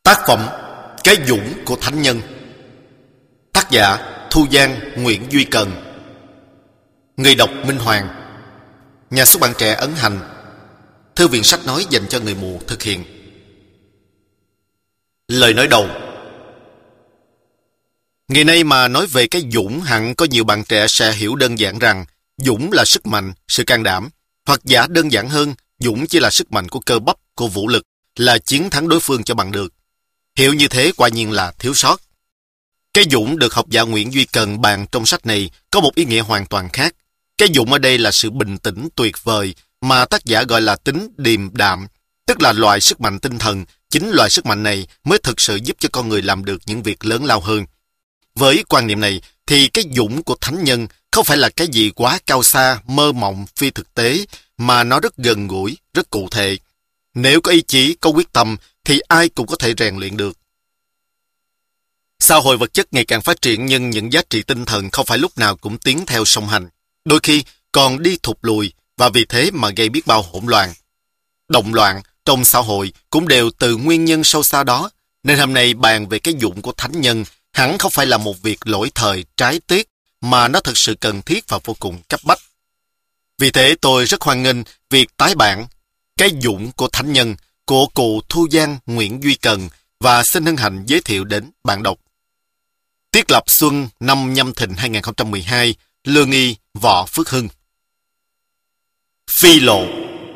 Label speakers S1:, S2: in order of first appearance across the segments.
S1: Tác phẩm Cái Dũng của Thánh Nhân. Tác giả Thu Giang, Nguyễn Duy Cần. Người đọc Minh Hoàng. Nhà xuất bản Trẻ ấn hành. Thư viện sách nói dành cho người mù thực hiện. Lời nói đầu. Ngày nay mà nói về cái dũng, hẳn có nhiều bạn trẻ sẽ hiểu đơn giản rằng dũng là sức mạnh, sự can đảm. Hoặc giả đơn giản hơn, dũng chỉ là sức mạnh của cơ bắp, của vũ lực, là chiến thắng đối phương cho bằng được. Hiểu như thế quả nhiên là thiếu sót. Cái dũng được học giả Nguyễn Duy Cần bàn trong sách này có một ý nghĩa hoàn toàn khác. Cái dũng ở đây là sự bình tĩnh tuyệt vời mà tác giả gọi là tính điềm đạm, tức là loại sức mạnh tinh thần. Chính loại sức mạnh này mới thực sự giúp cho con người làm được những việc lớn lao hơn. Với quan niệm này thì cái dũng của thánh nhân không phải là cái gì quá cao xa, mơ mộng, phi thực tế, mà nó rất gần gũi, rất cụ thể. Nếu có ý chí, có quyết tâm thì ai cũng có thể rèn luyện được. Xã hội vật chất ngày càng phát triển, nhưng những giá trị tinh thần không phải lúc nào cũng tiến theo song hành. Đôi khi còn đi thụt lùi, và vì thế mà gây biết bao hỗn loạn. Động loạn trong xã hội cũng đều từ nguyên nhân sâu xa đó. Nên hôm nay bàn về cái dũng của thánh nhân hẳn không phải là một việc lỗi thời, trái tiếc, mà nó thực sự cần thiết và vô cùng cấp bách. Vì thế tôi rất hoan nghênh việc tái bản Cái Dũng của Thánh Nhân của cụ Thu Giang, Nguyễn Duy Cần, và xin hân hạnh giới thiệu đến bạn đọc. Tiết lập xuân năm Nhâm Thìn 2012, Lương Y, Võ Phước Hưng. Phi lộ.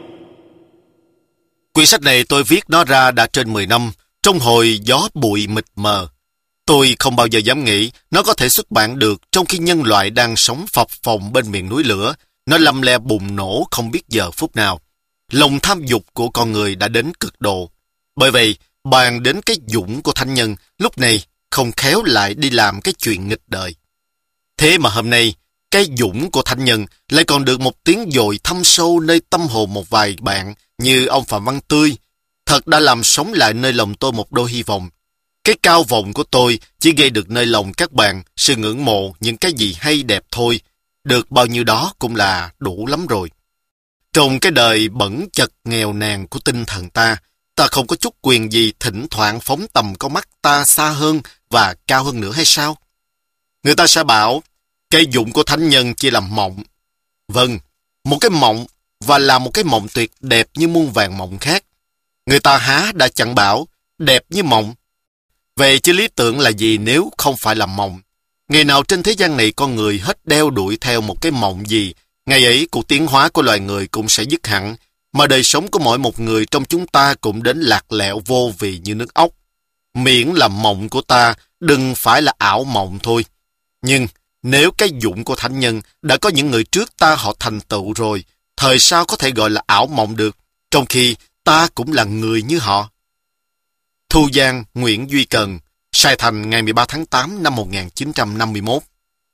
S1: Quyển sách này tôi viết nó ra đã trên 10 năm, trong hồi gió bụi mịt mờ. Tôi không bao giờ dám nghĩ nó có thể xuất bản được trong khi nhân loại đang sống phập phồng bên miền núi lửa. Nó lăm le bùng nổ không biết giờ phút nào. Lòng tham dục của con người đã đến cực độ. Bởi vậy, bàn đến cái dũng của thánh nhân, lúc này không khéo lại đi làm cái chuyện nghịch đời. Thế mà hôm nay, cái dũng của thánh nhân lại còn được một tiếng dội thâm sâu nơi tâm hồn một vài bạn như ông Phạm Văn Tươi. Thật đã làm sống lại nơi lòng tôi một đôi hy vọng. Cái cao vọng của tôi chỉ gây được nơi lòng các bạn sự ngưỡng mộ những cái gì hay đẹp thôi. Được bao nhiêu đó cũng là đủ lắm rồi. Trong cái đời bẩn chật nghèo nàn của tinh thần ta không có chút quyền gì thỉnh thoảng phóng tầm con mắt ta xa hơn và cao hơn nữa hay sao? Người ta sẽ bảo, cái dũng của thánh nhân chỉ là mộng. Vâng, một cái mộng, và là một cái mộng tuyệt đẹp như muôn vàn mộng khác. Người ta há đã chẳng bảo, đẹp như mộng. Vậy chứ lý tưởng là gì nếu không phải là mộng? Ngày nào trên thế gian này con người hết đeo đuổi theo một cái mộng gì, ngày ấy cuộc tiến hóa của loài người cũng sẽ dứt hẳn, mà đời sống của mỗi một người trong chúng ta cũng đến lạc lẽo vô vị như nước ốc. Miễn là mộng của ta đừng phải là ảo mộng thôi. Nhưng nếu cái dũng của thánh nhân đã có những người trước ta họ thành tựu rồi, thời sao có thể gọi là ảo mộng được, trong khi ta cũng là người như họ. Thu Giang, Nguyễn Duy Cần, Sài Thành ngày 13 tháng 8 năm 1951.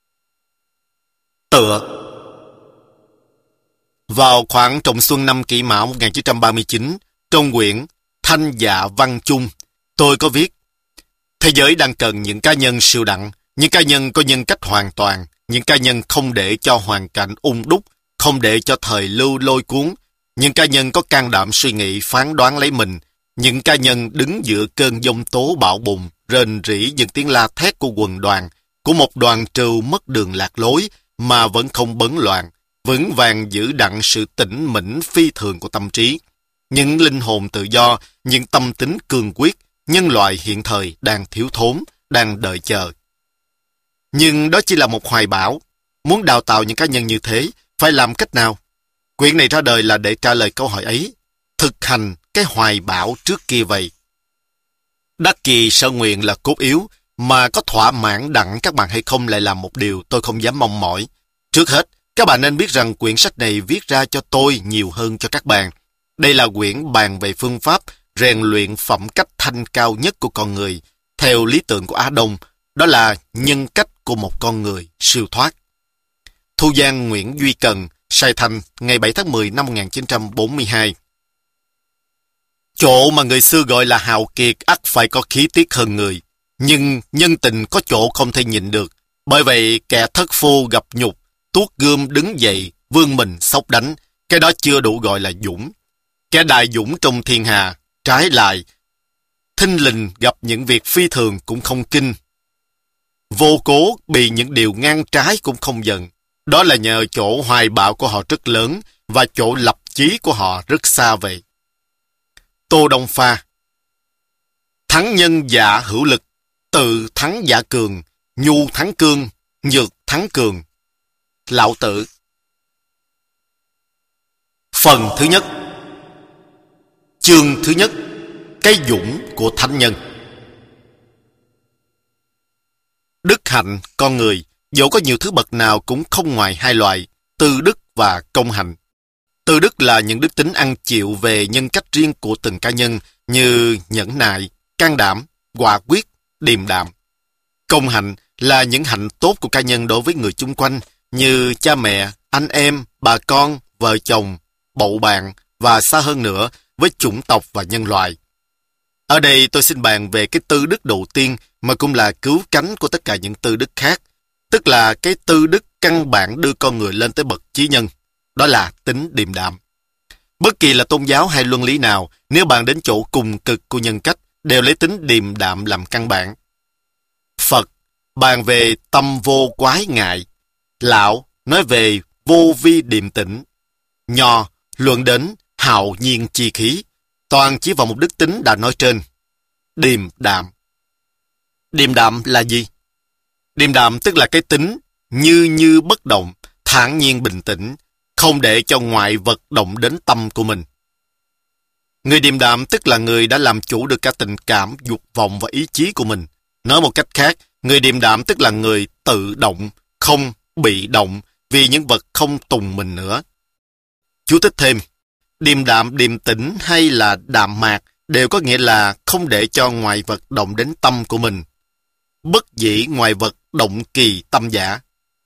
S1: Tựa. Vào khoảng trồng xuân năm Kỷ Mão 1939, trong quyển Thanh Dạ Văn Chung, tôi có viết: thế giới đang cần những cá nhân siêu đẳng, những cá nhân có nhân cách hoàn toàn, những cá nhân không để cho hoàn cảnh ung đúc, không để cho thời lưu lôi cuốn, những cá nhân có can đảm suy nghĩ phán đoán lấy mình, những cá nhân đứng giữa cơn giông tố bão bùng, rền rĩ những tiếng la thét của quần đoàn, của một đoàn trừu mất đường lạc lối mà vẫn không bấn loạn, vững vàng giữ đặng sự tĩnh mĩnh phi thường của tâm trí. Những linh hồn tự do, những tâm tính cương quyết, nhân loại hiện thời đang thiếu thốn, đang đợi chờ. Nhưng đó chỉ là một hoài bão. Muốn đào tạo những cá nhân như thế, phải làm cách nào? Quyển này ra đời là để trả lời câu hỏi ấy, thực hành cái hoài bão trước kia vậy. Đắc kỳ sở nguyện là cốt yếu, mà có thỏa mãn đặng các bạn hay không lại làm một điều tôi không dám mong mỏi. Trước hết, các bạn nên biết rằng quyển sách này viết ra cho tôi nhiều hơn cho các bạn. Đây là quyển bàn về phương pháp rèn luyện phẩm cách thanh cao nhất của con người, theo lý tưởng của Á Đông, đó là nhân cách của một con người siêu thoát. Thu Giang, Nguyễn Duy Cần, Sài Thành, ngày 7 tháng 10 năm 1942. Chỗ mà người xưa gọi là hào kiệt ắt phải có khí tiết hơn người, nhưng nhân tình có chỗ không thể nhịn được. Bởi vậy kẻ thất phu gặp nhục, tuốt gươm đứng dậy, vươn mình xốc đánh, cái đó chưa đủ gọi là dũng. Kẻ đại dũng trong thiên hà, trái lại, thinh lình gặp những việc phi thường cũng không kinh. Vô cố bị những điều ngang trái cũng không giận. Đó là nhờ chỗ hoài bão của họ rất lớn và chỗ lập chí của họ rất xa vậy. Tô Đông Pha. Thắng nhân dạ hữu lực, tự thắng dạ cường, nhu thắng cương, nhược thắng cường. Lão Tử. Phần thứ nhất. Chương thứ nhất. Cái dũng của thánh nhân. Đức hạnh con người, dẫu có nhiều thứ bậc nào cũng không ngoài hai loại, tư đức và công hạnh. Tư đức là những đức tính ăn chịu về nhân cách riêng của từng cá nhân như nhẫn nại, can đảm, quả quyết, điềm đạm. Công hạnh là những hạnh tốt của cá nhân đối với người chung quanh như cha mẹ, anh em, bà con, vợ chồng, bầu bạn và xa hơn nữa với chủng tộc và nhân loại. Ở đây tôi xin bàn về cái tư đức đầu tiên mà cũng là cứu cánh của tất cả những tư đức khác, tức là cái tư đức căn bản đưa con người lên tới bậc chí nhân. Đó là tính điềm đạm. Bất kỳ là tôn giáo hay luân lý nào, nếu bàn đến chỗ cùng cực của nhân cách, đều lấy tính điềm đạm làm căn bản. Phật bàn về tâm vô quái ngại. Lão nói về vô vi điềm tĩnh. Nho luận đến hạo nhiên chi khí. Toàn chỉ vào một đức tính đã nói trên. Điềm đạm. Điềm đạm là gì? Điềm đạm tức là cái tính như bất động, thản nhiên bình tĩnh, không để cho ngoại vật động đến tâm của mình. Người điềm đạm tức là người đã làm chủ được cả tình cảm, dục vọng và ý chí của mình. Nói một cách khác, người điềm đạm tức là người tự động, không bị động vì những vật không tùng mình nữa. Chú thích thêm, điềm đạm, điềm tĩnh hay là đạm mạc đều có nghĩa là không để cho ngoại vật động đến tâm của mình. Bất dĩ ngoại vật động kỳ tâm giả.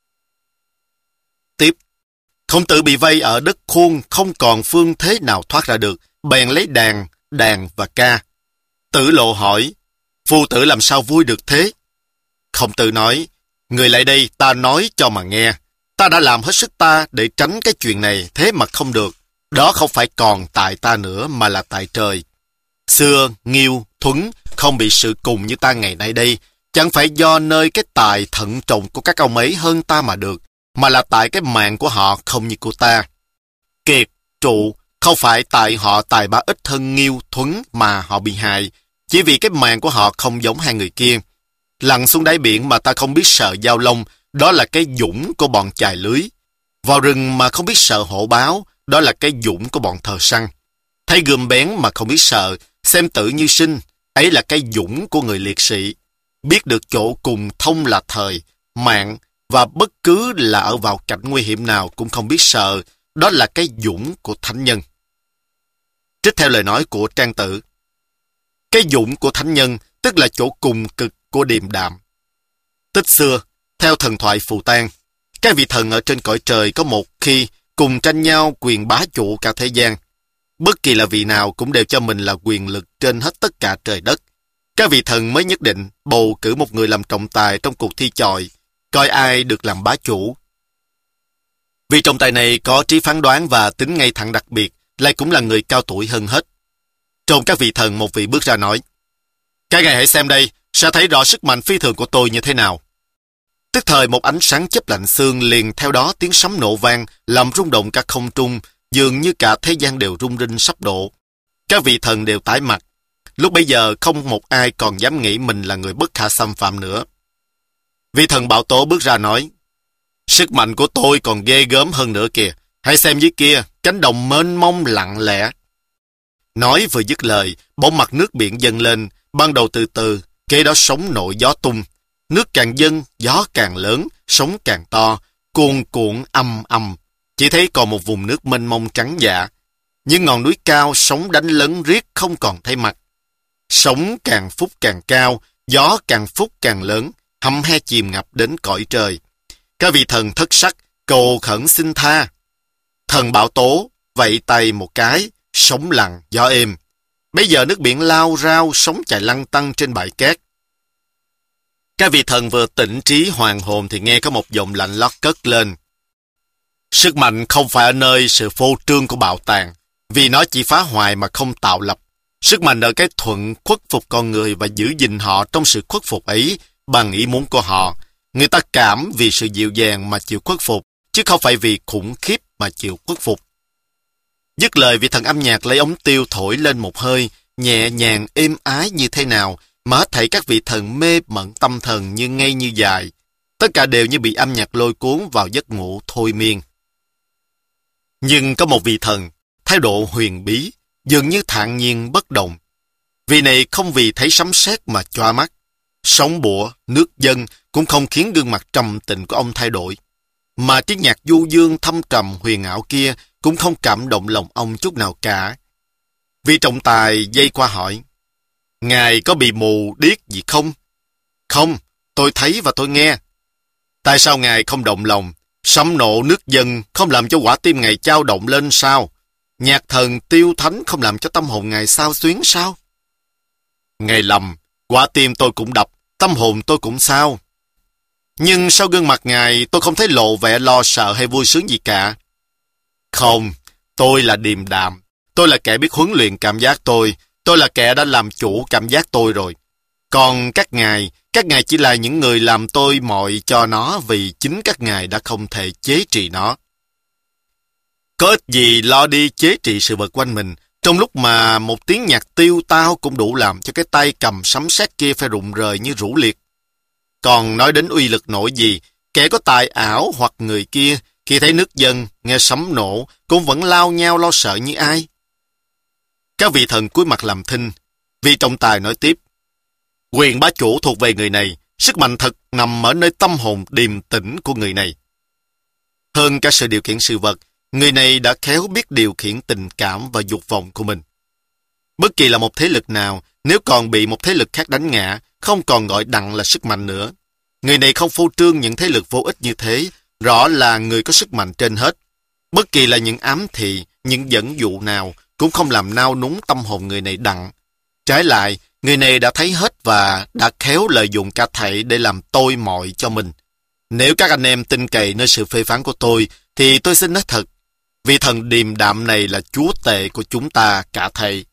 S1: Tiếp, Khổng Tử bị vây ở đất khôn, không còn phương thế nào thoát ra được, bèn lấy đàn và ca. Tử Lộ hỏi, phu tử làm sao vui được thế? Khổng Tử nói, người lại đây ta nói cho mà nghe. Ta đã làm hết sức ta để tránh cái chuyện này, thế mà không được. Đó không phải còn tại ta nữa mà là tại trời. Xưa, Nghiêu, Thuấn không bị sự cùng như ta ngày nay đây, chẳng phải do nơi cái tài thận trọng của các ông ấy hơn ta mà được, mà là tại cái mạng của họ không như của ta. Kiệt, Trụ, không phải tại họ tài ba ít hơn Nghiêu, Thuấn mà họ bị hại, chỉ vì cái mạng của họ không giống hai người kia. Lặn xuống đáy biển mà ta không biết sợ dao lông, đó là cái dũng của bọn chài lưới. Vào rừng mà không biết sợ hổ báo, đó là cái dũng của bọn thợ săn. Thấy gươm bén mà không biết sợ, xem tử như sinh, ấy là cái dũng của người liệt sĩ. Biết được chỗ cùng thông là thời, mạng, và bất cứ là ở vào cảnh nguy hiểm nào cũng không biết sợ, đó là cái dũng của thánh nhân. Trích theo lời nói của Trang Tử. Cái dũng của thánh nhân tức là chỗ cùng cực của điềm đạm. Tích xưa, theo thần thoại Phù Tang, các vị thần ở trên cõi trời có một khi cùng tranh nhau quyền bá chủ cả thế gian. Bất kỳ là vị nào cũng đều cho mình là quyền lực trên hết tất cả trời đất. Các vị thần mới nhất định bầu cử một người làm trọng tài trong cuộc thi chọi, coi ai được làm bá chủ. Vị trọng tài này có trí phán đoán và tính ngay thẳng đặc biệt, lại cũng là người cao tuổi hơn hết. Trong các vị thần, một vị bước ra nói, các ngài hãy xem đây, sẽ thấy rõ sức mạnh phi thường của tôi như thế nào. Tức thời một ánh sáng chớp lạnh xương, liền theo đó tiếng sấm nổ vang, làm rung động cả không trung, dường như cả thế gian đều rung rinh sắp đổ. Các vị thần đều tái mặt. Lúc bấy giờ không một ai còn dám nghĩ mình là người bất khả xâm phạm nữa. Vị thần Bảo Tố bước ra nói, sức mạnh của tôi còn ghê gớm hơn nữa kìa, hãy xem dưới kia, cánh đồng mênh mông lặng lẽ. Nói vừa dứt lời, bỗng mặt nước biển dâng lên, ban đầu từ từ, kế đó sóng nổi gió tung. Nước càng dâng, gió càng lớn, sóng càng to, cuồn cuộn ầm ầm. Chỉ thấy còn một vùng nước mênh mông trắng dạ. Những ngọn núi cao, sóng đánh lấn riết không còn thấy mặt. Sóng càng phút càng cao, gió càng phút càng lớn, hăm he chìm ngập đến cõi trời. Các vị thần thất sắc, cầu khẩn xin tha. Thần Bảo Tố vẫy tay một cái, sóng lặng, gió êm. Bây giờ nước biển lao rao, sóng chạy lăn tăn trên bãi cát. Các vị thần vừa tỉnh trí hoàn hồn thì nghe có một giọng lạnh lót cất lên. Sức mạnh không phải ở nơi sự phô trương của bạo tàng, vì nó chỉ phá hoại mà không tạo lập. Sức mạnh ở cái thuận khuất phục con người và giữ gìn họ trong sự khuất phục ấy bằng ý muốn của họ. Người ta cảm vì sự dịu dàng mà chịu khuất phục, chứ không phải vì khủng khiếp mà chịu khuất phục. Dứt lời, vị thần âm nhạc lấy ống tiêu thổi lên một hơi, nhẹ nhàng êm ái như thế nào, mà hết thảy các vị thần mê mẩn tâm thần như ngây như dài. Tất cả đều như bị âm nhạc lôi cuốn vào giấc ngủ thôi miên. Nhưng có một vị thần, thái độ huyền bí, dường như thản nhiên bất động. Vị này không vì thấy sấm sét mà choa mắt. Sóng bụa, nước dâng cũng không khiến gương mặt trầm tĩnh của ông thay đổi. Mà tiếng nhạc du dương thâm trầm huyền ảo kia cũng không cảm động lòng ông chút nào cả. Vị trọng tài dây qua hỏi, Ngài có bị mù điếc gì không? Không, tôi thấy và tôi nghe. Tại sao Ngài không động lòng? Sấm nổ nước dâng không làm cho quả tim Ngài chao động lên sao? Nhạc thần tiêu thánh không làm cho tâm hồn Ngài xao xuyến sao? Ngài lầm, quả tim tôi cũng đập, tâm hồn tôi cũng sao. Nhưng sau gương mặt Ngài tôi không thấy lộ vẻ lo sợ hay vui sướng gì cả. Không, tôi là điềm đạm. Tôi là kẻ biết huấn luyện cảm giác tôi. Tôi là kẻ đã làm chủ cảm giác tôi rồi. Còn các ngài chỉ là những người làm tôi mọi cho nó vì chính các ngài đã không thể chế trị nó. Có ích gì lo đi chế trị sự vật quanh mình, trong lúc mà một tiếng nhạc tiêu tao cũng đủ làm cho cái tay cầm sấm sét kia phải rụng rời như rũ liệt. Còn nói đến uy lực nổi gì, kẻ có tài ảo hoặc người kia, khi thấy nước dâng, nghe sấm nổ, cũng vẫn lao nhau lo sợ như ai. Các vị thần cúi mặt làm thinh. Vị trọng tài nói tiếp, quyền bá chủ thuộc về người này, sức mạnh thật nằm ở nơi tâm hồn điềm tĩnh của người này. Hơn cả sự điều khiển sự vật, người này đã khéo biết điều khiển tình cảm và dục vọng của mình. Bất kỳ là một thế lực nào, nếu còn bị một thế lực khác đánh ngã, không còn gọi đặng là sức mạnh nữa. Người này không phô trương những thế lực vô ích như thế, rõ là người có sức mạnh trên hết. Bất kỳ là những ám thị, những dẫn dụ nào cũng không làm nao núng tâm hồn người này đặng. Trái lại, người này đã thấy hết và đã khéo lợi dụng cả thảy để làm tôi mọi cho mình. Nếu các anh em tin cậy nơi sự phê phán của tôi, thì tôi xin nói thật, vị thần điềm đạm này là chúa tể của chúng ta cả thầy.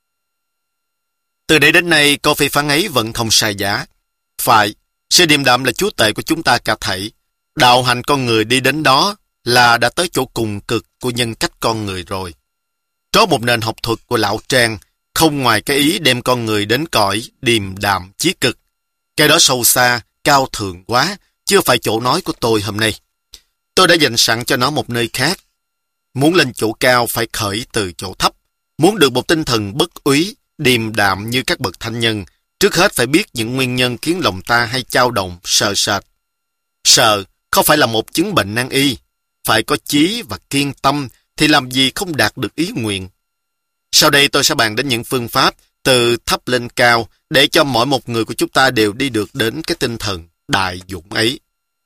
S1: Từ đây đến nay, câu phê phán ấy vẫn không sai giá. Phải, sự điềm đạm là chúa tể của chúng ta cả thảy. Đạo hành con người đi đến đó là đã tới chỗ cùng cực của nhân cách con người rồi. Có một nền học thuật của lão Trang, không ngoài cái ý đem con người đến cõi điềm đạm chí cực. Cái đó sâu xa, cao thượng quá, chưa phải chỗ nói của tôi hôm nay. Tôi đã dành sẵn cho nó một nơi khác. Muốn lên chỗ cao phải khởi từ chỗ thấp. Muốn được một tinh thần bất úy, điềm đạm như các bậc thánh nhân, trước hết phải biết những nguyên nhân khiến lòng ta hay chao động, sợ sệt. Sợ không phải là một chứng bệnh nan y. Phải có chí và kiên tâm thì làm gì không đạt được ý nguyện. Sau đây tôi sẽ bàn đến những phương pháp từ thấp lên cao để cho mỗi một người của chúng ta đều đi được đến cái tinh thần đại dũng ấy.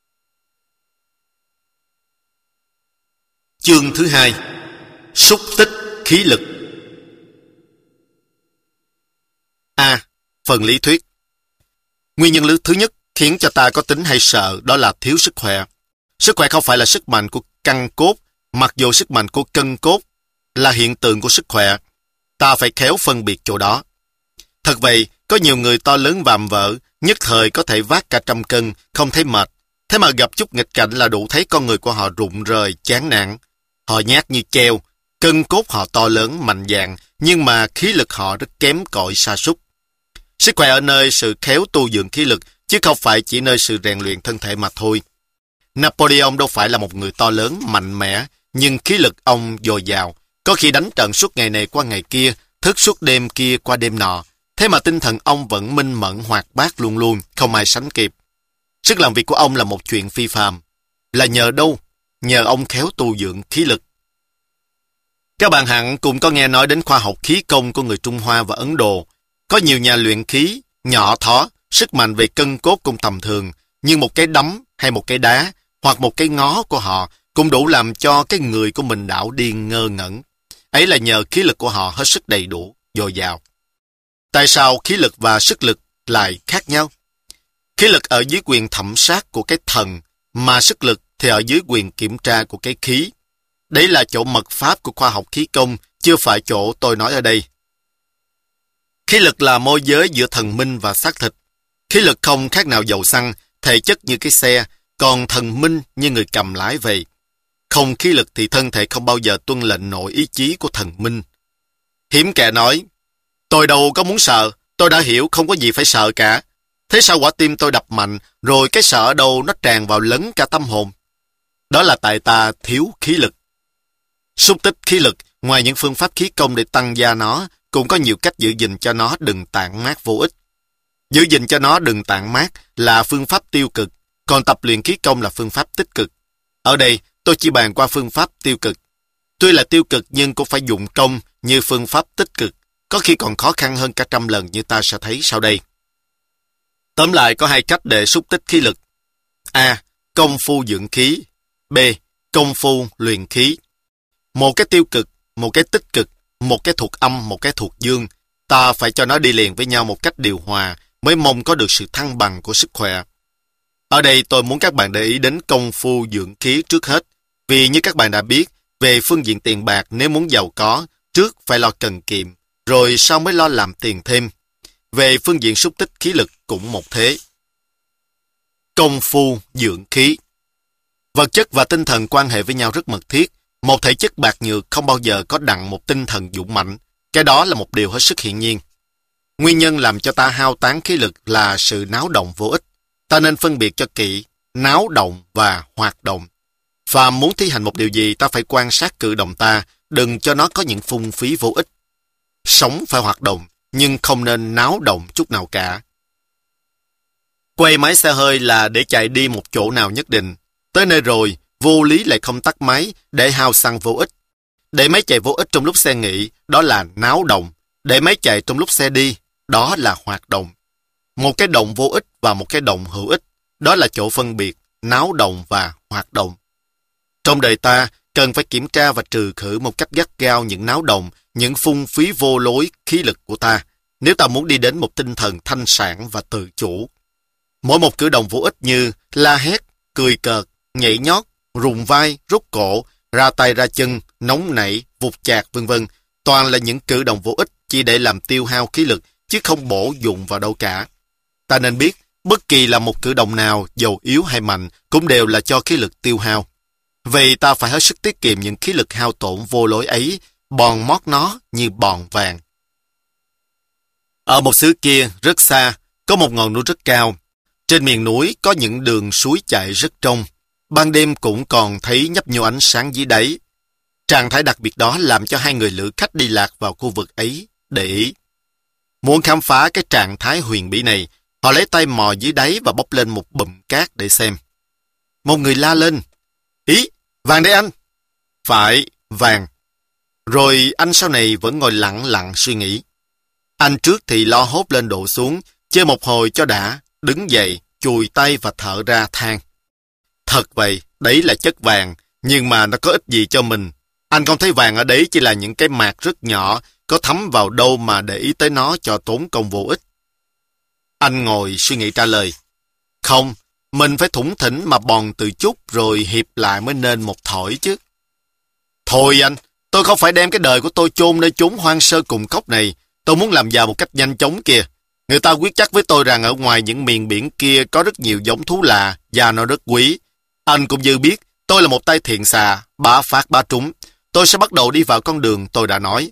S1: Chương thứ 2. Xúc tích khí lực. A. Phần lý thuyết. Nguyên nhân thứ nhất khiến cho ta có tính hay sợ đó là thiếu sức khỏe. Sức khỏe không phải là sức mạnh của căn cốt, mặc dù sức mạnh của cân cốt là hiện tượng của sức khỏe. Ta phải khéo phân biệt chỗ đó. Thật vậy, có nhiều người to lớn vạm vỡ, nhất thời có thể vác cả 100 cân, không thấy mệt. Thế mà gặp chút nghịch cảnh là đủ thấy con người của họ rụng rời, chán nản. Họ nhát như treo, cân cốt họ to lớn, mạnh dạn, nhưng mà khí lực họ rất kém cỏi sa sút. Sức khỏe ở nơi sự khéo tu dưỡng khí lực, chứ không phải chỉ nơi sự rèn luyện thân thể mà thôi. Napoleon đâu phải là một người to lớn, mạnh mẽ, nhưng khí lực ông dồi dào. Có khi đánh trận suốt ngày này qua ngày kia, thức suốt đêm kia qua đêm nọ. Thế mà tinh thần ông vẫn minh mẫn hoạt bát luôn luôn, không ai sánh kịp. Sức làm việc của ông là một chuyện phi phàm. Là nhờ đâu? Nhờ ông khéo tu dưỡng khí lực. Các bạn hẳn cũng có nghe nói đến khoa học khí công của người Trung Hoa và Ấn Độ. Có nhiều nhà luyện khí, nhỏ thó, sức mạnh về cân cốt cũng tầm thường, nhưng một cái đấm hay một cái đá hoặc một cái ngó của họ cũng đủ làm cho cái người của mình đảo điên ngơ ngẩn. Ấy là nhờ khí lực của họ hết sức đầy đủ, dồi dào. Tại sao khí lực và sức lực lại khác nhau? Khí lực ở dưới quyền thẩm sát của cái thần, mà sức lực thì ở dưới quyền kiểm tra của cái khí. Đấy là chỗ mật pháp của khoa học khí công, chưa phải chỗ tôi nói ở đây. Khí lực là môi giới giữa thần minh và xác thịt. Khí lực không khác nào dầu xăng, thể chất như cái xe, còn thần minh như người cầm lái về. Không khí lực thì thân thể không bao giờ tuân lệnh nội ý chí của thần minh. Hiếm kẻ nói, tôi đâu có muốn sợ, tôi đã hiểu không có gì phải sợ cả. Thế sao quả tim tôi đập mạnh, rồi cái sợ ở đâu nó tràn vào lấn cả tâm hồn? Đó là tại ta thiếu khí lực. Xúc tích khí lực, ngoài những phương pháp khí công để tăng gia nó, cũng có nhiều cách giữ gìn cho nó đừng tản mát vô ích. Giữ gìn cho nó đừng tản mát là phương pháp tiêu cực, còn tập luyện khí công là phương pháp tích cực. Ở đây, tôi chỉ bàn qua phương pháp tiêu cực. Tuy là tiêu cực nhưng cũng phải dụng công như phương pháp tích cực, có khi còn khó khăn hơn cả trăm lần như ta sẽ thấy sau đây. Tóm lại có hai cách để xúc tích khí lực. A. Công phu dưỡng khí. B. Công phu luyện khí. Một cái tiêu cực, một cái tích cực, một cái thuộc âm, một cái thuộc dương. Ta phải cho nó đi liền với nhau một cách điều hòa mới mong có được sự thăng bằng của sức khỏe. Ở đây tôi muốn các bạn để ý đến công phu dưỡng khí trước hết. Vì như các bạn đã biết, về phương diện tiền bạc nếu muốn giàu có, trước phải lo cần kiệm, rồi sau mới lo làm tiền thêm. Về phương diện xúc tích khí lực cũng một thế. Công phu dưỡng khí. Vật chất và tinh thần quan hệ với nhau rất mật thiết. Một thể chất bạc nhược không bao giờ có đặng một tinh thần dũng mạnh. Cái đó là một điều hết sức hiển nhiên. Nguyên nhân làm cho ta hao tán khí lực là sự náo động vô ích. Ta nên phân biệt cho kỹ náo động và hoạt động. Phàm muốn thi hành một điều gì ta phải quan sát cử động ta, đừng cho nó có những phung phí vô ích. Sống phải hoạt động, nhưng không nên náo động chút nào cả. Quay máy xe hơi là để chạy đi một chỗ nào nhất định. Tới nơi rồi, vô lý lại không tắt máy để hao xăng vô ích. Để máy chạy vô ích trong lúc xe nghỉ, đó là náo động. Để máy chạy trong lúc xe đi, đó là hoạt động. Một cái động vô ích và một cái động hữu ích, đó là chỗ phân biệt náo động và hoạt động. Trong đời ta, cần phải kiểm tra và trừ khử một cách gắt gao những náo động, những phung phí vô lối khí lực của ta, nếu ta muốn đi đến một tinh thần thanh sản và tự chủ. Mỗi một cử động vô ích như la hét, cười cợt, nhảy nhót, rùng vai, rút cổ, ra tay ra chân, nóng nảy, vụt chạc vân vân, toàn là những cử động vô ích chỉ để làm tiêu hao khí lực, chứ không bổ dụng vào đâu cả. Ta nên biết, bất kỳ là một cử động nào, dầu yếu hay mạnh, cũng đều là cho khí lực tiêu hao. Vậy ta phải hết sức tiết kiệm những khí lực hao tổn vô lối ấy, bòn mót nó như bòn vàng. Ở một xứ kia, rất xa, có một ngọn núi rất cao. Trên miền núi có những đường suối chảy rất trong. Ban đêm cũng còn thấy nhấp nhô ánh sáng dưới đáy. Trạng thái đặc biệt đó làm cho hai người lữ khách đi lạc vào khu vực ấy để ý. Muốn khám phá cái trạng thái huyền bí này, họ lấy tay mò dưới đáy và bốc lên một bụm cát để xem. Một người la lên, ý, vàng đấy anh. Phải, vàng. Rồi anh sau này vẫn ngồi lặng lặng suy nghĩ. Anh trước thì lo hốt lên đổ xuống, chơi một hồi cho đã, đứng dậy, chùi tay và thở ra than. Thật vậy, đấy là chất vàng, nhưng mà nó có ích gì cho mình. Anh không thấy vàng ở đấy chỉ là những cái mạt rất nhỏ, có thấm vào đâu mà để ý tới nó cho tốn công vô ích. Anh ngồi suy nghĩ trả lời. Không, mình phải thủng thỉnh mà bòn từ chút rồi hiệp lại mới nên một thỏi chứ. Thôi anh, tôi không phải đem cái đời của tôi chôn nơi chốn hoang sơ cùng cốc này. Tôi muốn làm giàu một cách nhanh chóng kìa. Người ta quyết chắc với tôi rằng ở ngoài những miền biển kia có rất nhiều giống thú lạ và nó rất quý. Anh cũng dư biết, tôi là một tay thiện xà, bá phát bá trúng. Tôi sẽ bắt đầu đi vào con đường tôi đã nói.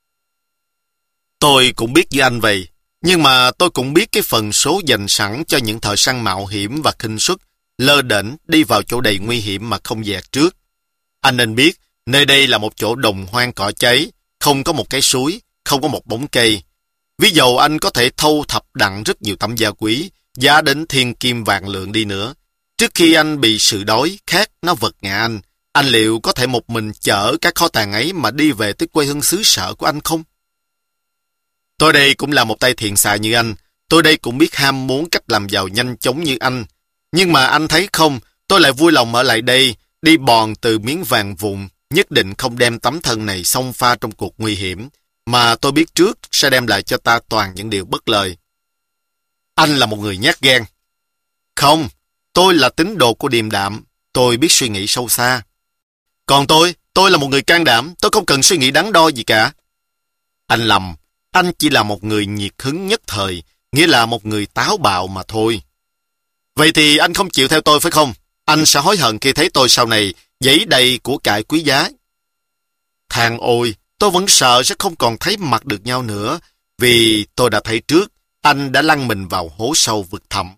S1: Tôi cũng biết như anh vậy, nhưng mà tôi cũng biết cái phần số dành sẵn cho những thợ săn mạo hiểm và khinh suất, lơ đễnh đi vào chỗ đầy nguy hiểm mà không dè trước. Anh nên biết, nơi đây là một chỗ đồng hoang cỏ cháy, không có một cái suối, không có một bóng cây. Ví dụ anh có thể thâu thập đặng rất nhiều tấm da quý, giá đến thiên kim vạn lượng đi nữa. Trước khi anh bị sự đói, khát nó vật ngã anh liệu có thể một mình chở các kho tàng ấy mà đi về tới quê hương xứ sở của anh không? Tôi đây cũng là một tay thiện xạ như anh. Tôi đây cũng biết ham muốn cách làm giàu nhanh chóng như anh. Nhưng mà anh thấy không, tôi lại vui lòng ở lại đây, đi bòn từ miếng vàng vụn, nhất định không đem tấm thân này xông pha trong cuộc nguy hiểm, mà tôi biết trước sẽ đem lại cho ta toàn những điều bất lợi. Anh là một người nhát gan. Không, tôi là tín đồ của điềm đạm, tôi biết suy nghĩ sâu xa. Còn tôi là một người can đảm, tôi không cần suy nghĩ đắn đo gì cả. Anh lầm, Anh chỉ là một người nhiệt hứng nhất thời, nghĩa là một người táo bạo mà thôi. Vậy thì anh không chịu theo tôi phải không? Anh sẽ hối hận khi thấy tôi sau này giấy đầy của cải quý giá. Thằng ôi, tôi vẫn sợ sẽ không còn thấy mặt được nhau nữa, vì tôi đã thấy trước, anh đã lăn mình vào hố sâu vực thẳm.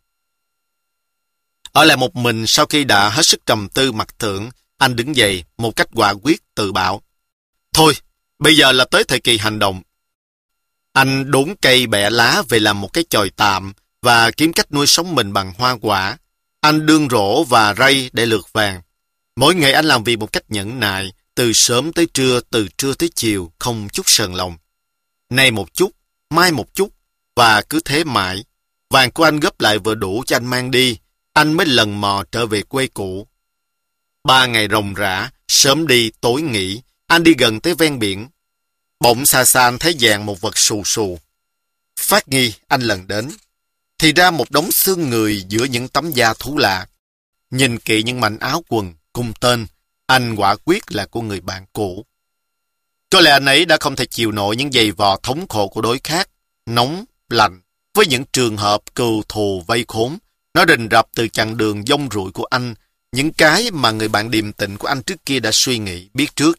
S1: Ở lại một mình sau khi đã hết sức trầm tư mặc tưởng, anh đứng dậy một cách quả quyết tự bảo. Thôi, bây giờ là tới thời kỳ hành động. Anh đốn cây bẻ lá về làm một cái chòi tạm và kiếm cách nuôi sống mình bằng hoa quả. Anh đương rổ và rây để lượt vàng. Mỗi ngày anh làm việc một cách nhẫn nại, từ sớm tới trưa, từ trưa tới chiều, không chút sờn lòng. Nay một chút, mai một chút, và cứ thế mãi. Vàng của anh góp lại vừa đủ cho anh mang đi, anh mới lần mò trở về quê cũ. 3 ngày ròng rã, sớm đi, tối nghỉ, anh đi gần tới ven biển. Bỗng xa xa anh thấy dàn một vật xù xù. Phát nghi, anh lần đến. Thì ra một đống xương người giữa những tấm da thú lạ. Nhìn kỹ những mảnh áo quần, cung tên, anh quả quyết là của người bạn cũ. Có lẽ anh ấy đã không thể chịu nổi những giày vò thống khổ của đối khác, nóng, lạnh, với những trường hợp cừu thù vây khốn. Nó rình rập từ chặng đường dông rủi của anh, những cái mà người bạn điềm tĩnh của anh trước kia đã suy nghĩ, biết trước.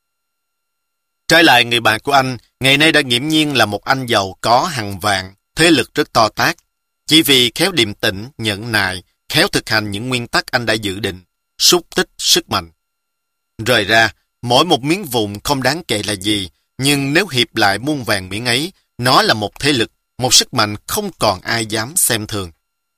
S1: Trái lại, người bạn của anh, ngày nay đã nghiễm nhiên là một anh giàu có hàng vạn, thế lực rất to tát. Chỉ vì khéo điềm tĩnh, nhẫn nại, khéo thực hành những nguyên tắc anh đã dự định, xúc tích sức mạnh. Rời ra, mỗi một miếng vụn không đáng kể là gì, nhưng nếu hiệp lại muôn vàng miếng ấy, nó là một thế lực, một sức mạnh không còn ai dám xem thường.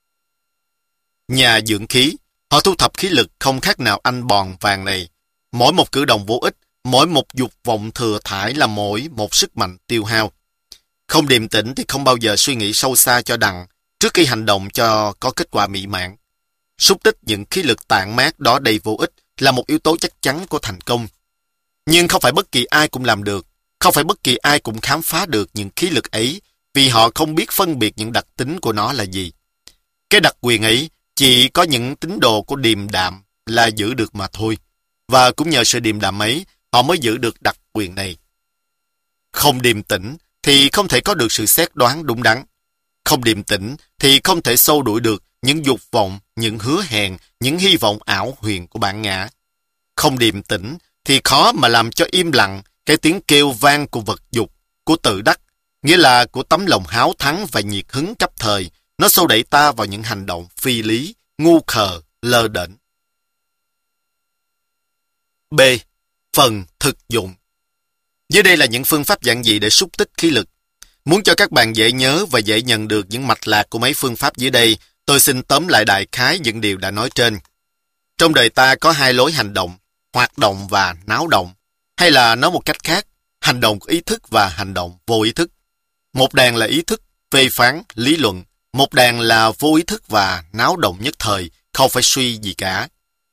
S1: Nhà dưỡng khí, họ thu thập khí lực không khác nào anh bòn vàng này. Mỗi một cử động vô ích, mỗi một dục vọng thừa thải là mỗi một sức mạnh tiêu hao. Không điềm tĩnh thì không bao giờ suy nghĩ sâu xa cho đặng, trước khi hành động cho có kết quả mỹ mãn. Xúc tích những khí lực tản mát đó đầy vô ích là một yếu tố chắc chắn của thành công. Nhưng không phải bất kỳ ai cũng làm được, không phải bất kỳ ai cũng khám phá được những khí lực ấy, vì họ không biết phân biệt những đặc tính của nó là gì. Cái đặc quyền ấy chỉ có những tín đồ của điềm đạm là giữ được mà thôi, và cũng nhờ sự điềm đạm ấy, họ mới giữ được đặc quyền này. Không điềm tĩnh thì không thể có được sự xét đoán đúng đắn. Không điềm tĩnh thì không thể xô đuổi được những dục vọng, những hứa hẹn, những hy vọng ảo huyền của bản ngã. Không điềm tĩnh thì khó mà làm cho im lặng cái tiếng kêu vang của vật dục, của tự đắc, nghĩa là của tấm lòng háo thắng và nhiệt hứng cấp thời. Nó xô đẩy ta vào những hành động phi lý, ngu khờ, lơ đễnh. B. Phần thực dụng. Dưới đây là những phương pháp giản dị để xúc tích khí lực. Muốn cho các bạn dễ nhớ và dễ nhận được những mạch lạc của mấy phương pháp dưới đây, tôi xin tóm lại đại khái những điều đã nói trên. Trong đời ta có hai lối hành động, hoạt động và náo động. Hay là nói một cách khác, hành động có ý thức và hành động vô ý thức. Một đàn là ý thức, phê phán, lý luận. Một đàn là vô ý thức và náo động nhất thời, không phải suy gì cả.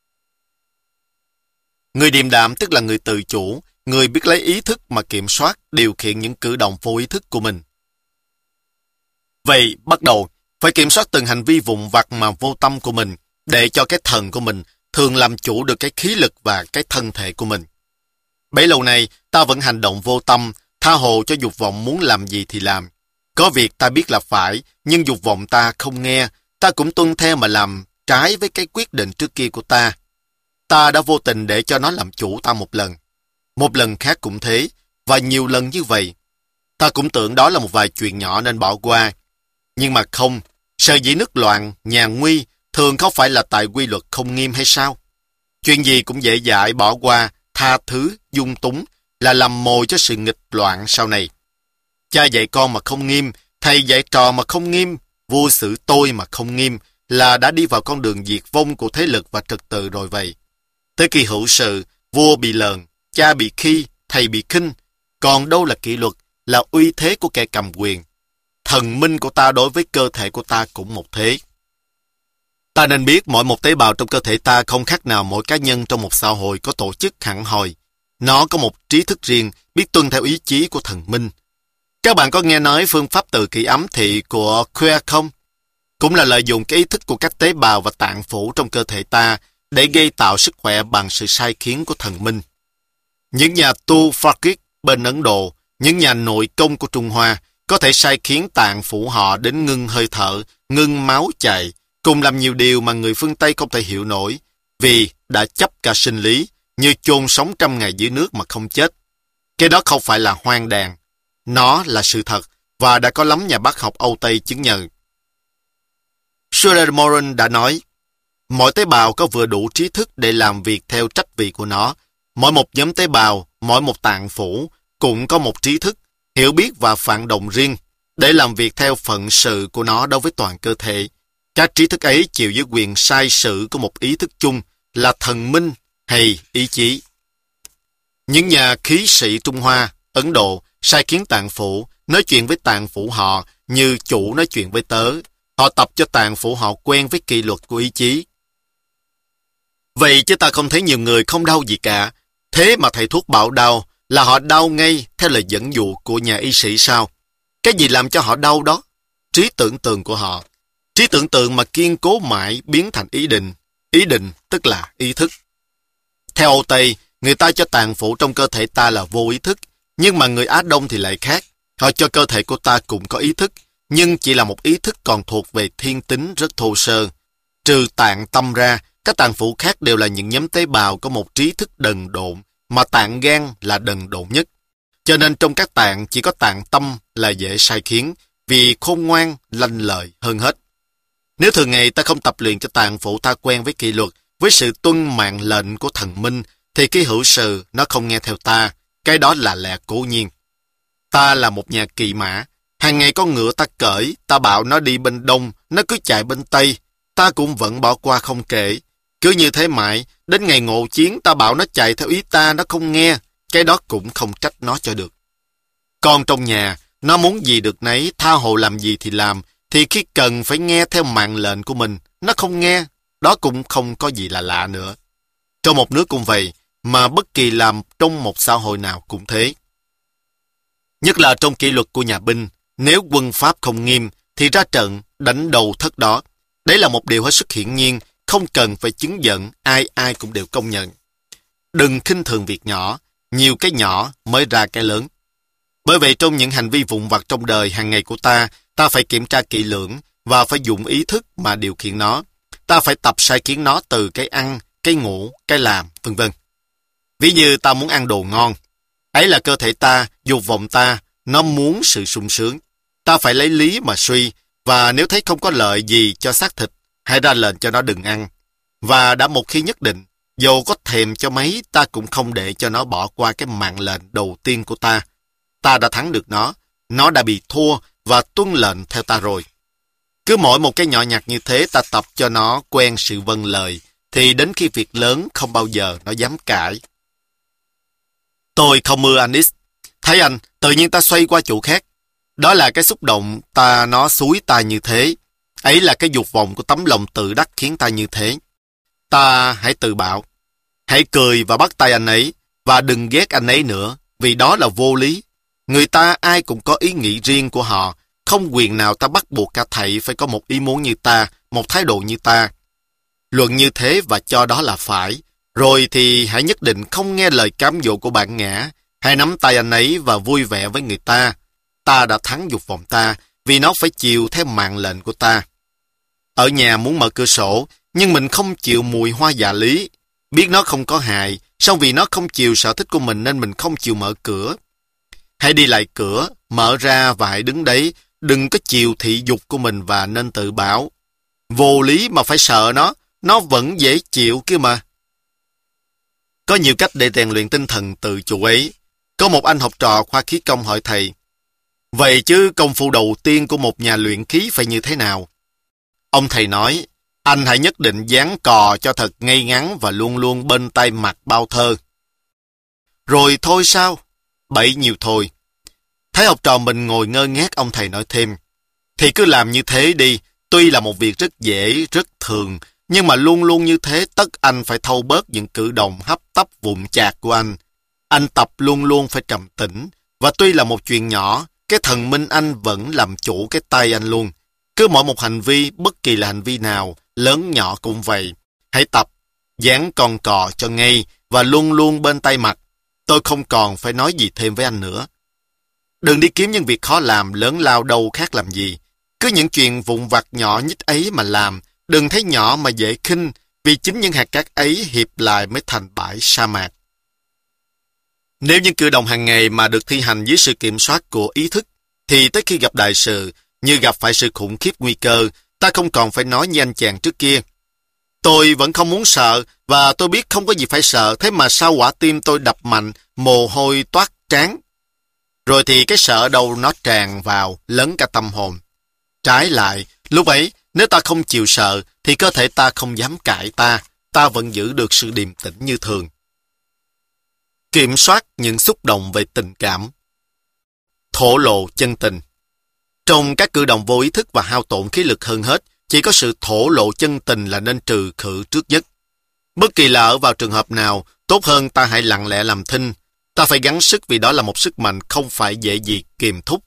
S1: Người điềm đạm tức là người tự chủ, người biết lấy ý thức mà kiểm soát, điều khiển những cử động vô ý thức của mình. Vậy, bắt đầu, phải kiểm soát từng hành vi vụn vặt mà vô tâm của mình, để cho cái thần của mình thường làm chủ được cái khí lực và cái thân thể của mình. Bấy lâu nay, ta vẫn hành động vô tâm, tha hồ cho dục vọng muốn làm gì thì làm. Có việc ta biết là phải, nhưng dục vọng ta không nghe, ta cũng tuân theo mà làm trái với cái quyết định trước kia của ta. Ta đã vô tình để cho nó làm chủ ta một lần khác cũng thế, và nhiều lần như vậy. Ta cũng tưởng đó là một vài chuyện nhỏ nên bỏ qua. Nhưng mà không, sở dĩ nước loạn, nhà nguy, thường không phải là tại quy luật không nghiêm hay sao? Chuyện gì cũng dễ dãi bỏ qua, tha thứ, dung túng, là làm mồi cho sự nghịch loạn sau này. Cha dạy con mà không nghiêm, thầy dạy trò mà không nghiêm, vua xử tôi mà không nghiêm, là đã đi vào con đường diệt vong của thế lực và trật tự rồi vậy. Tới khi hữu sự, vua bị lờn, cha bị khi, thầy bị khinh, còn đâu là kỷ luật, là uy thế của kẻ cầm quyền. Thần minh của ta đối với cơ thể của ta cũng một thế. Ta nên biết mỗi một tế bào trong cơ thể ta không khác nào mỗi cá nhân trong một xã hội có tổ chức hẳn hoi. Nó có một trí thức riêng, biết tuân theo ý chí của thần minh. Các bạn có nghe nói phương pháp tự kỷ ám thị của Queer không? Cũng là lợi dụng cái ý thức của các tế bào và tạng phủ trong cơ thể ta để gây tạo sức khỏe bằng sự sai khiến của thần minh. Những nhà tu Fakir bên Ấn Độ Những nhà nội công của Trung Hoa có thể sai khiến tạng phủ họ đến ngưng hơi thở, ngưng máu chảy, cùng làm nhiều điều mà người phương Tây không thể hiểu nổi, vì đã chấp cả sinh lý, như chôn sống 100 ngày dưới nước mà không chết. Cái đó không phải là hoang đàn, nó là sự thật, và đã có lắm nhà bác học Âu Tây chứng nhận. Schleiermacher đã nói, mỗi tế bào có vừa đủ trí thức để làm việc theo trách vị của nó. Mỗi một nhóm tế bào, mỗi một tạng phủ cũng có một trí thức, hiểu biết và phản động riêng để làm việc theo phận sự của nó đối với toàn cơ thể. Các trí thức ấy chịu dưới quyền sai sự của một ý thức chung là thần minh hay ý chí. Những nhà khí sĩ Trung Hoa, Ấn Độ sai khiến tạng phủ, nói chuyện với tạng phủ họ như chủ nói chuyện với tớ. Họ tập cho tạng phủ họ quen với kỷ luật của ý chí. Vậy chứ ta không thấy nhiều người không đau gì cả. Thế mà thầy thuốc bảo đau là họ đau ngay theo lời dẫn dụ của nhà y sĩ sao? Cái gì làm cho họ đau đó? Trí tưởng tượng của họ. Trí tưởng tượng mà kiên cố mãi biến thành ý định. Ý định tức là ý thức. Theo Âu Tây, người ta cho tạng phủ trong cơ thể ta là vô ý thức. Nhưng mà người Á Đông thì lại khác. Họ cho cơ thể của ta cũng có ý thức, nhưng chỉ là một ý thức còn thuộc về thiên tính rất thô sơ. Trừ tạng tâm ra, các tạng phủ khác đều là những nhóm tế bào có một trí thức đần độn, mà tạng gan là đần độn nhất. Cho nên trong các tạng chỉ có tạng tâm là dễ sai khiến, vì khôn ngoan, lanh lợi hơn hết. Nếu thường ngày ta không tập luyện cho tạng phủ ta quen với kỷ luật, với sự tuân mạng lệnh của thần minh, thì cái hữu sự nó không nghe theo ta, cái đó là lẽ cố nhiên. Ta là một nhà kỵ mã, hàng ngày con ngựa ta cởi, ta bảo nó đi bên đông, nó cứ chạy bên tây, ta cũng vẫn bỏ qua không kể. Cứ như thế mãi, đến ngày ngộ chiến ta bảo nó chạy theo ý ta, nó không nghe, cái đó cũng không trách nó cho được. Còn trong nhà, nó muốn gì được nấy, tha hồ làm gì thì làm, thì khi cần phải nghe theo mạng lệnh của mình, nó không nghe, đó cũng không có gì là lạ nữa. Trong một nước cũng vậy, mà bất kỳ làm trong một xã hội nào cũng thế. Nhất là trong kỷ luật của nhà binh, nếu quân pháp không nghiêm, thì ra trận, đánh đầu thất đó. Đấy là một điều hết sức hiển nhiên, không cần phải chứng nhận, ai ai cũng đều công nhận. Đừng khinh thường việc nhỏ, nhiều cái nhỏ mới ra cái lớn. Bởi vậy trong những hành vi vụn vặt trong đời hàng ngày của ta, ta phải kiểm tra kỹ lưỡng và phải dùng ý thức mà điều khiển nó. Ta phải tập sai khiến nó từ cái ăn, cái ngủ, cái làm, vân vân. Ví như ta muốn ăn đồ ngon, ấy là cơ thể ta, dục vọng ta, nó muốn sự sung sướng. Ta phải lấy lý mà suy, và nếu thấy không có lợi gì cho xác thịt, hãy ra lệnh cho nó đừng ăn. Và đã một khi nhất định, dầu có thèm cho mấy, ta cũng không để cho nó bỏ qua cái mạng lệnh đầu tiên của ta. Ta đã thắng được nó đã bị thua và tuân lệnh theo ta rồi. Cứ mỗi một cái nhỏ nhặt như thế ta tập cho nó quen sự vâng lời, thì đến khi việc lớn không bao giờ nó dám cãi. Tôi không ưa anh X. Thấy anh, tự nhiên ta xoay qua chỗ khác. Đó là cái xúc động nó xúi ta như thế. Ấy là cái dục vọng của tấm lòng tự đắc khiến ta như thế. Ta hãy tự bảo. Hãy cười và bắt tay anh ấy, và đừng ghét anh ấy nữa, vì đó là vô lý. Người ta ai cũng có ý nghĩ riêng của họ, không quyền nào ta bắt buộc cả thầy phải có một ý muốn như ta, một thái độ như ta. Luận như thế và cho đó là phải. Rồi thì hãy nhất định không nghe lời cám dỗ của bản ngã. Hãy nắm tay anh ấy và vui vẻ với người ta. Ta đã thắng dục vọng ta, vì nó phải chịu theo mạng lệnh của ta. Ở nhà muốn mở cửa sổ, nhưng mình không chịu mùi hoa dạ lý. Biết nó không có hại, song vì nó không chịu sở thích của mình nên mình không chịu mở cửa. Hãy đi lại cửa, mở ra và hãy đứng đấy. Đừng có chiều thị dục của mình và nên tự bảo. Vô lý mà phải sợ nó vẫn dễ chịu kia mà. Có nhiều cách để rèn luyện tinh thần tự chủ ấy. Có một anh học trò khoa khí công hỏi thầy, vậy chứ công phu đầu tiên của một nhà luyện khí phải như thế nào? Ông thầy nói, anh hãy nhất định dán cò cho thật ngay ngắn và luôn luôn bên tay mặt bao thơ. Rồi thôi sao? Bậy nhiều thôi. Thấy học trò mình ngồi ngơ ngác, ông thầy nói thêm, thì cứ làm như thế đi, tuy là một việc rất dễ, rất thường, nhưng mà luôn luôn như thế tất anh phải thâu bớt những cử động hấp tấp vụng chạc của anh. Anh tập luôn luôn phải trầm tĩnh, và tuy là một chuyện nhỏ, cái thần minh anh vẫn làm chủ cái tay anh luôn. Cứ mỗi một hành vi, bất kỳ là hành vi nào, lớn nhỏ cũng vậy. Hãy tập, dán con cò cho ngay, và luôn luôn bên tay mặt. Tôi không còn phải nói gì thêm với anh nữa. Đừng đi kiếm những việc khó làm lớn lao đâu khác làm gì. Cứ những chuyện vụn vặt nhỏ nhít ấy mà làm, đừng thấy nhỏ mà dễ khinh, vì chính những hạt cát ấy hiệp lại mới thành bãi sa mạc. Nếu những cử động hàng ngày mà được thi hành dưới sự kiểm soát của ý thức, thì tới khi gặp đại sự, như gặp phải sự khủng khiếp nguy cơ, ta không còn phải nói như anh chàng trước kia. Tôi vẫn không muốn sợ, và tôi biết không có gì phải sợ, thế mà sao quả tim tôi đập mạnh, mồ hôi toát trán. Rồi thì cái sợ đâu nó tràn vào, lấn cả tâm hồn. Trái lại, lúc ấy, nếu ta không chịu sợ, thì cơ thể ta không dám cãi ta vẫn giữ được sự điềm tĩnh như thường. Kiểm soát những xúc động về tình cảm. Thổ lộ chân tình. Trong các cử động vô ý thức và hao tổn khí lực hơn hết, chỉ có sự thổ lộ chân tình là nên trừ khử trước nhất. Bất kỳ là ở vào trường hợp nào, tốt hơn ta hãy lặng lẽ làm thinh. Ta phải gắng sức vì đó là một sức mạnh không phải dễ gì kiềm thúc.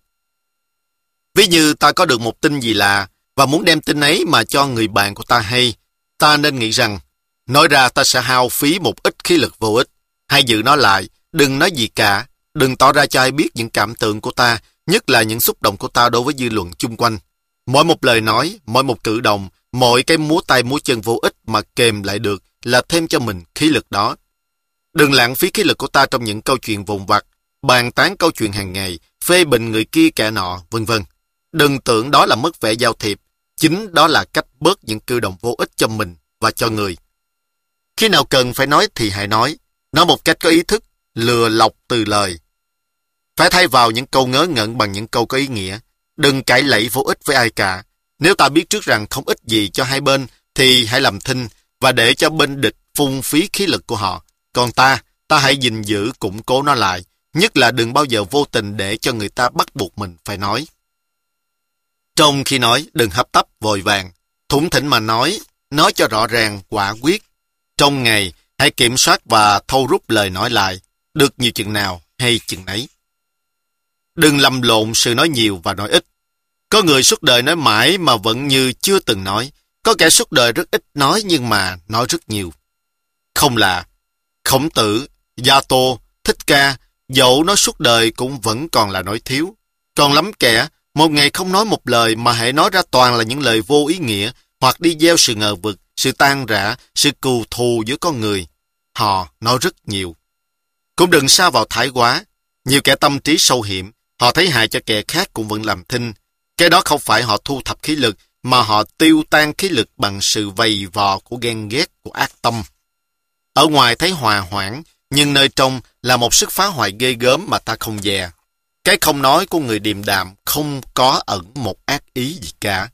S1: Ví như ta có được một tin gì lạ và muốn đem tin ấy mà cho người bạn của ta hay, ta nên nghĩ rằng, nói ra ta sẽ hao phí một ít khí lực vô ích. Hãy giữ nó lại, đừng nói gì cả, đừng tỏ ra cho ai biết những cảm tưởng của ta, nhất là những xúc động của ta đối với dư luận chung quanh. Mỗi một lời nói, mỗi một cử động, mỗi cái múa tay múa chân vô ích mà kèm lại được là thêm cho mình khí lực đó. Đừng lãng phí khí lực của ta trong những câu chuyện vụn vặt, bàn tán câu chuyện hàng ngày, phê bình người kia kẻ nọ, vân vân. Đừng tưởng đó là mất vẻ giao thiệp, chính đó là cách bớt những cử động vô ích cho mình và cho người. Khi nào cần phải nói thì hãy nói một cách có ý thức, lừa lọc từ lời. Phải thay vào những câu ngớ ngẩn bằng những câu có ý nghĩa. Đừng cãi lẫy vô ích với ai cả. Nếu ta biết trước rằng không ích gì cho hai bên, thì hãy làm thinh và để cho bên địch phung phí khí lực của họ. Còn ta hãy gìn giữ củng cố nó lại, nhất là đừng bao giờ vô tình để cho người ta bắt buộc mình phải nói. Trong khi nói, đừng hấp tấp vội vàng, thủng thỉnh mà nói cho rõ ràng, quả quyết. Trong ngày, hãy kiểm soát và thâu rút lời nói lại, được nhiều chừng nào hay chừng nấy. Đừng lầm lộn sự nói nhiều và nói ít. Có người suốt đời nói mãi mà vẫn như chưa từng nói. Có kẻ suốt đời rất ít nói nhưng mà nói rất nhiều. Không lạ, Khổng Tử, Gia Tô, Thích Ca, dẫu nói suốt đời cũng vẫn còn là nói thiếu. Còn lắm kẻ, một ngày không nói một lời mà hãy nói ra toàn là những lời vô ý nghĩa, hoặc đi gieo sự ngờ vực, sự tan rã, sự cừu thù giữa con người. Họ nói rất nhiều. Cũng đừng sa vào thái quá. Nhiều kẻ tâm trí sâu hiểm, họ thấy hại cho kẻ khác cũng vẫn làm thinh. Cái đó không phải họ thu thập khí lực, mà họ tiêu tan khí lực bằng sự vầy vò của ghen ghét, của ác tâm. Ở ngoài thấy hòa hoãn, nhưng nơi trong là một sức phá hoại ghê gớm mà ta không dè. Cái không nói của người điềm đạm không có ẩn một ác ý gì cả.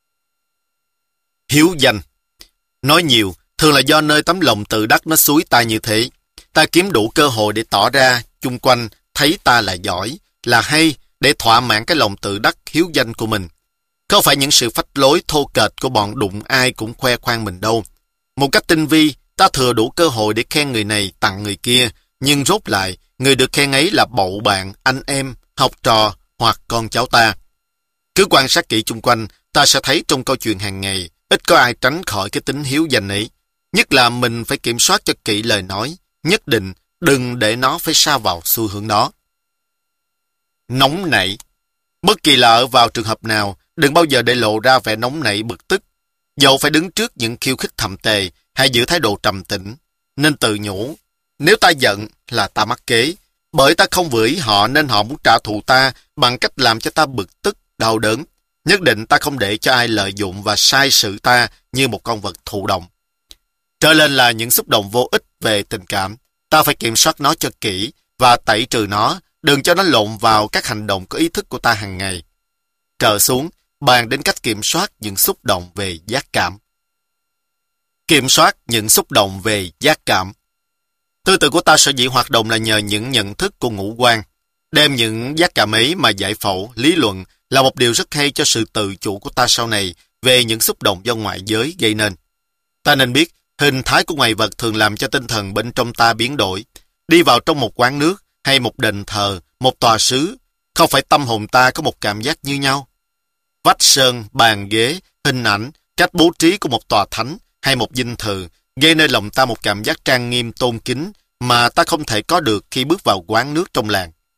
S1: Hiếu danh. Nói nhiều, thường là do nơi tấm lòng tự đắc nó xúi ta như thế. Ta kiếm đủ cơ hội để tỏ ra, chung quanh, thấy ta là giỏi, là hay, để thỏa mãn cái lòng tự đắc hiếu danh của mình. Không phải những sự phách lối thô kệch của bọn đụng ai cũng khoe khoang mình đâu. Một cách tinh vi, ta thừa đủ cơ hội để khen người này tặng người kia, nhưng rốt lại, người được khen ấy là bậu bạn, anh em, học trò hoặc con cháu ta. Cứ quan sát kỹ chung quanh, ta sẽ thấy trong câu chuyện hàng ngày, ít có ai tránh khỏi cái tính hiếu danh ấy. Nhất là mình phải kiểm soát cho kỹ lời nói, nhất định đừng để nó phải sa vào xu hướng đó. Nóng nảy. Bất kỳ là ở vào trường hợp nào, đừng bao giờ để lộ ra vẻ nóng nảy bực tức. Dẫu phải đứng trước những khiêu khích thậm tệ, hãy giữ thái độ trầm tĩnh. Nên tự nhủ, nếu ta giận là ta mắc kế, bởi ta không vừa ý họ nên họ muốn trả thù ta bằng cách làm cho ta bực tức, đau đớn. Nhất định ta không để cho ai lợi dụng và sai sự ta như một con vật thụ động. Trở lên là những xúc động vô ích về tình cảm. Ta phải kiểm soát nó cho kỹ và tẩy trừ nó, đừng cho nó lộn vào các hành động có ý thức của ta hàng ngày. Trở xuống, bàn đến cách kiểm soát những xúc động về giác cảm. Kiểm soát những xúc động về giác cảm. Tư tưởng của ta sở dĩ hoạt động là nhờ những nhận thức của ngũ quan. Đem những giác cảm ấy mà giải phẫu, lý luận là một điều rất hay cho sự tự chủ của ta sau này về những xúc động do ngoại giới gây nên. Ta nên biết, hình thái của ngoại vật thường làm cho tinh thần bên trong ta biến đổi. Đi vào trong một quán nước hay một đền thờ, một tòa xứ, không phải tâm hồn ta có một cảm giác như nhau. Vách sơn, bàn ghế, hình ảnh, cách bố trí của một tòa thánh hay một dinh thự gây nên lòng ta một cảm giác trang nghiêm tôn kính mà ta không thể có được khi bước vào quán nước trong làng.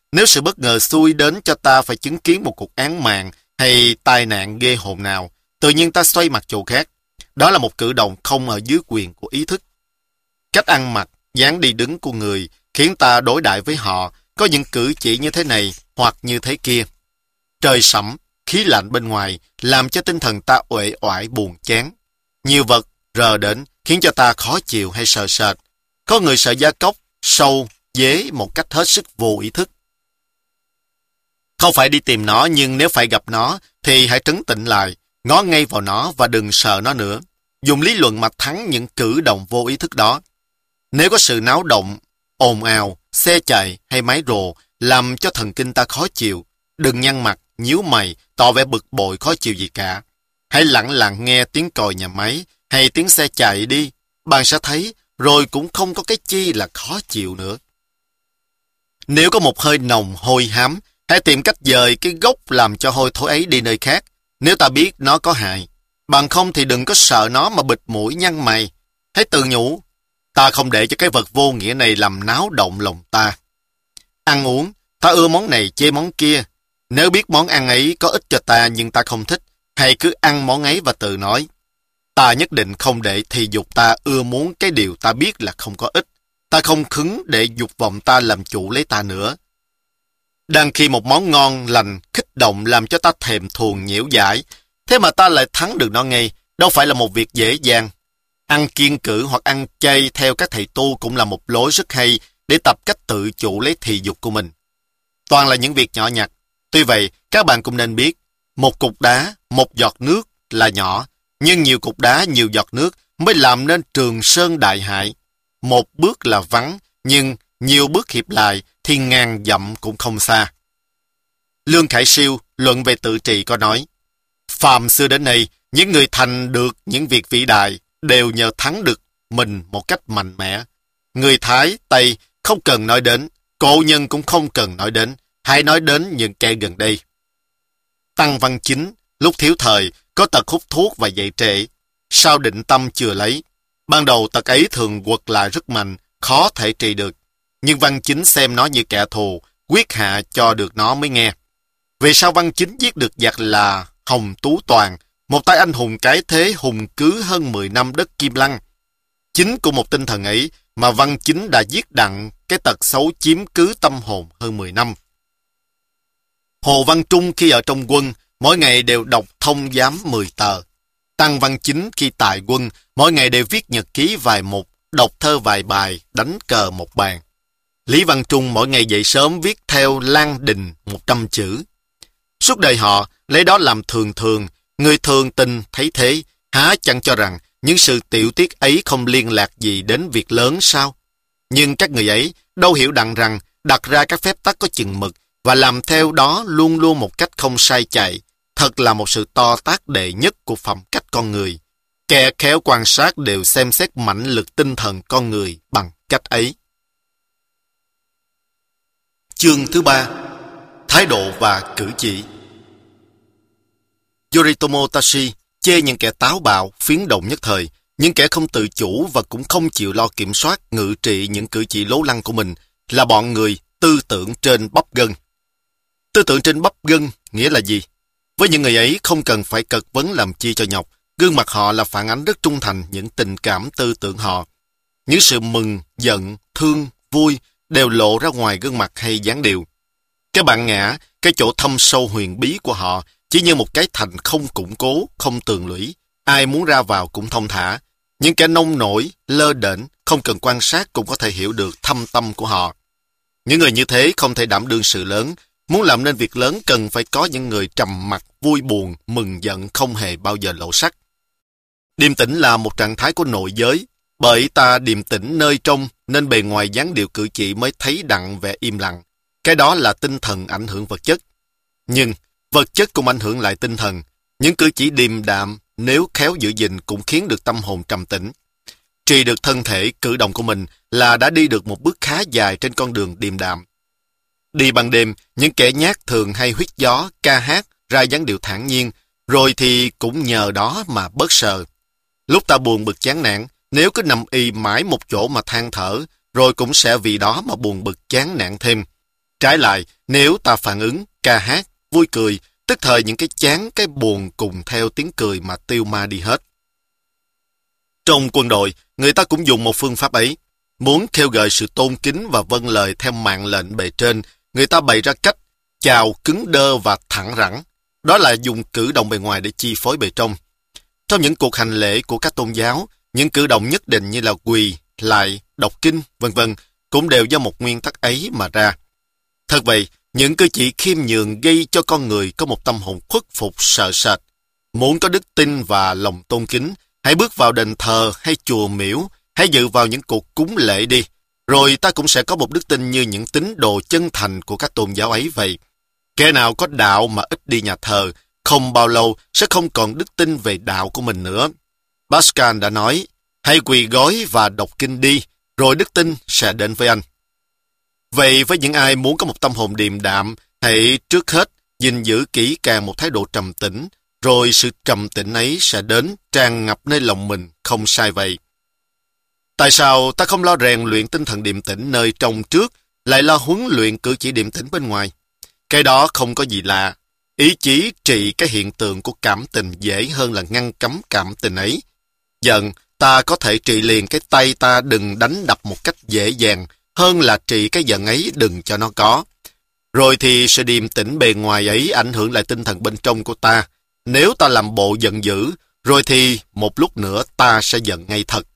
S1: Nếu sự bất ngờ xui đến cho ta phải chứng kiến một cuộc án mạng hay tai nạn ghê hồn nào, tự nhiên ta xoay mặt chỗ khác. Đó là một cử động không ở dưới quyền của ý thức. Cách ăn mặc, dáng đi đứng của người khiến ta đối đãi với họ có những cử chỉ như thế này hoặc như thế kia. Trời sẫm, khí lạnh bên ngoài làm cho tinh thần ta uể oải buồn chán. Nhiều vật rờ đến khiến cho ta khó chịu hay sợ sệt. Có người sợ gia cốc, sâu, dế một cách hết sức vô ý thức. Không phải đi tìm nó, nhưng nếu phải gặp nó thì hãy trấn tĩnh lại, ngó ngay vào nó và đừng sợ nó nữa. Dùng lý luận mà thắng những cử động vô ý thức đó. Nếu có sự náo động, ồn ào, xe chạy hay máy rồ làm cho thần kinh ta khó chịu, đừng nhăn mặt, nhíu mày, tỏ vẻ bực bội khó chịu gì cả. Hãy lặng lặng nghe tiếng còi nhà máy hay tiếng xe chạy đi, bạn sẽ thấy rồi cũng không có cái chi là khó chịu nữa. Nếu có một hơi nồng hôi hám, hãy tìm cách dời cái gốc làm cho hôi thối ấy đi nơi khác, nếu ta biết nó có hại. Bằng không thì đừng có sợ nó mà bịt mũi nhăn mày. Hãy tự nhủ, ta không để cho cái vật vô nghĩa này làm náo động lòng ta. Ăn uống, ta ưa món này chê món kia. Nếu biết món ăn ấy có ích cho ta nhưng ta không thích, hãy cứ ăn món ấy và tự nói, ta nhất định không để thì dục ta ưa muốn cái điều ta biết là không có ích. Ta không khứng để dục vọng ta làm chủ lấy ta nữa. Đang khi một món ngon lành kích động làm cho ta thèm thuồng nhiễu dãi, thế mà ta lại thắng được nó ngay, đâu phải là một việc dễ dàng. Ăn kiêng cữ hoặc ăn chay theo các thầy tu cũng là một lối rất hay để tập cách tự chủ lấy thị dục của mình. Toàn là những việc nhỏ nhặt. Tuy vậy, các bạn cũng nên biết, một cục đá, một giọt nước là nhỏ, nhưng nhiều cục đá, nhiều giọt nước mới làm nên Trường Sơn đại hại. Một bước là vắng, nhưng nhiều bước hiệp lại thì ngàn dặm cũng không xa. Lương Khải Siêu luận về tự trị có nói, phàm xưa đến nay, những người thành được những việc vĩ đại đều nhờ thắng được mình một cách mạnh mẽ. Người Thái, Tây không cần nói đến, cổ nhân cũng không cần nói đến, hãy nói đến những kẻ gần đây. Tăng Văn Chính, lúc thiếu thời, có tật hút thuốc và dậy trễ. Sau định tâm chừa lấy. Ban đầu tật ấy thường quật lại rất mạnh, khó thể trị được. Nhưng Văn Chính xem nó như kẻ thù, quyết hạ cho được nó mới nghe. Vì sao Văn Chính giết được giặc là Hồng Tú Toàn, một tay anh hùng cái thế hùng cứ hơn 10 năm đất Kim Lăng. Chính của một tinh thần ấy mà Văn Chính đã giết đặng cái tật xấu chiếm cứ tâm hồn hơn 10 năm. Hồ Văn Trung khi ở trong quân, mỗi ngày đều đọc thông giám 10 tờ. Tăng Văn Chính khi tại quân, mỗi ngày đều viết nhật ký vài mục, đọc thơ vài bài, đánh cờ một bàn. Lý Văn Trung mỗi ngày dậy sớm viết theo Lan Đình 100 chữ. Suốt đời họ lấy đó làm thường thường, người thường tình thấy thế, há chẳng cho rằng những sự tiểu tiết ấy không liên lạc gì đến việc lớn sao? Nhưng các người ấy đâu hiểu đặng rằng đặt ra các phép tắc có chừng mực và làm theo đó luôn luôn một cách không sai chạy, thật là một sự to tát đệ nhất của phẩm cách con người. Kẻ khéo quan sát đều xem xét mãnh lực tinh thần con người bằng cách ấy. Chương thứ 3. Thái độ và cử chỉ. Yoritomo Tashi chê những kẻ táo bạo, phiến động nhất thời, những kẻ không tự chủ và cũng không chịu lo kiểm soát, ngự trị những cử chỉ lố lăng của mình là bọn người tư tưởng trên bắp gân. Tư tưởng trên bắp gân nghĩa là gì? Với những người ấy không cần phải cật vấn làm chi cho nhọc, gương mặt họ là phản ánh rất trung thành những tình cảm tư tưởng họ. Những sự mừng, giận, thương, vui đều lộ ra ngoài gương mặt hay dáng điệu. Cái bản ngã, cái chỗ thâm sâu huyền bí của họ chỉ như một cái thành không củng cố, không tường lũy. Ai muốn ra vào cũng thông thả. Những kẻ nông nổi, lơ đễnh, không cần quan sát cũng có thể hiểu được thâm tâm của họ. Những người như thế không thể đảm đương sự lớn. Muốn làm nên việc lớn cần phải có những người trầm mặc, vui buồn, mừng giận không hề bao giờ lộ sắc. Điềm tĩnh là một trạng thái của nội giới. Bởi ta điềm tĩnh nơi trong nên bề ngoài dáng điệu cử chỉ mới thấy đặng vẻ im lặng. Cái đó là tinh thần ảnh hưởng vật chất. Nhưng vật chất cũng ảnh hưởng lại tinh thần. Những cử chỉ điềm đạm nếu khéo giữ gìn cũng khiến được tâm hồn trầm tĩnh. Trì được thân thể cử động của mình là đã đi được một bước khá dài trên con đường điềm đạm. Đi ban đêm, những kẻ nhát thường hay huýt gió, ca hát, ra dáng điệu thản nhiên, rồi thì cũng nhờ đó mà bớt sờ. Lúc ta buồn bực chán nản, nếu cứ nằm y mãi một chỗ mà than thở, rồi cũng sẽ vì đó mà buồn bực chán nản thêm. Trái lại, nếu ta phản ứng, ca hát, vui cười, tức thời những cái chán, cái buồn cùng theo tiếng cười mà tiêu ma đi hết. Trong quân đội, người ta cũng dùng một phương pháp ấy. Muốn khêu gợi sự tôn kính và vâng lời theo mạng lệnh bề trên, người ta bày ra cách chào cứng đơ và thẳng rẳng. Đó là dùng cử động bề ngoài để chi phối bề trong. Trong những cuộc hành lễ của các tôn giáo, những cử động nhất định như là quỳ, lại, đọc kinh, vân vân cũng đều do một nguyên tắc ấy mà ra. Thật vậy, những cử chỉ khiêm nhường gây cho con người có một tâm hồn khuất phục sợ sệt. Muốn có đức tin và lòng tôn kính, hãy bước vào đền thờ hay chùa miếu, hãy dự vào những cuộc cúng lễ đi, rồi ta cũng sẽ có một đức tin như những tín đồ chân thành của các tôn giáo ấy vậy. Kẻ nào có đạo mà ít đi nhà thờ, không bao lâu sẽ không còn đức tin về đạo của mình nữa. Pascal đã nói, hãy quỳ gối và đọc kinh đi, rồi đức tin sẽ đến với anh. Vậy với những ai muốn có một tâm hồn điềm đạm, hãy trước hết gìn giữ kỹ càng một thái độ trầm tĩnh, rồi sự trầm tĩnh ấy sẽ đến tràn ngập nơi lòng mình, không sai vậy. Tại sao ta không lo rèn luyện tinh thần điềm tĩnh nơi trong trước, lại lo huấn luyện cử chỉ điềm tĩnh bên ngoài? Cái đó không có gì lạ. Ý chí trị cái hiện tượng của cảm tình dễ hơn là ngăn cấm cảm tình ấy. Giận, ta có thể trị liền cái tay ta đừng đánh đập một cách dễ dàng, hơn là trị cái giận ấy đừng cho nó có. Rồi thì sự điềm tĩnh bề ngoài ấy ảnh hưởng lại tinh thần bên trong của ta. Nếu ta làm bộ giận dữ, rồi thì một lúc nữa ta sẽ giận ngay thật.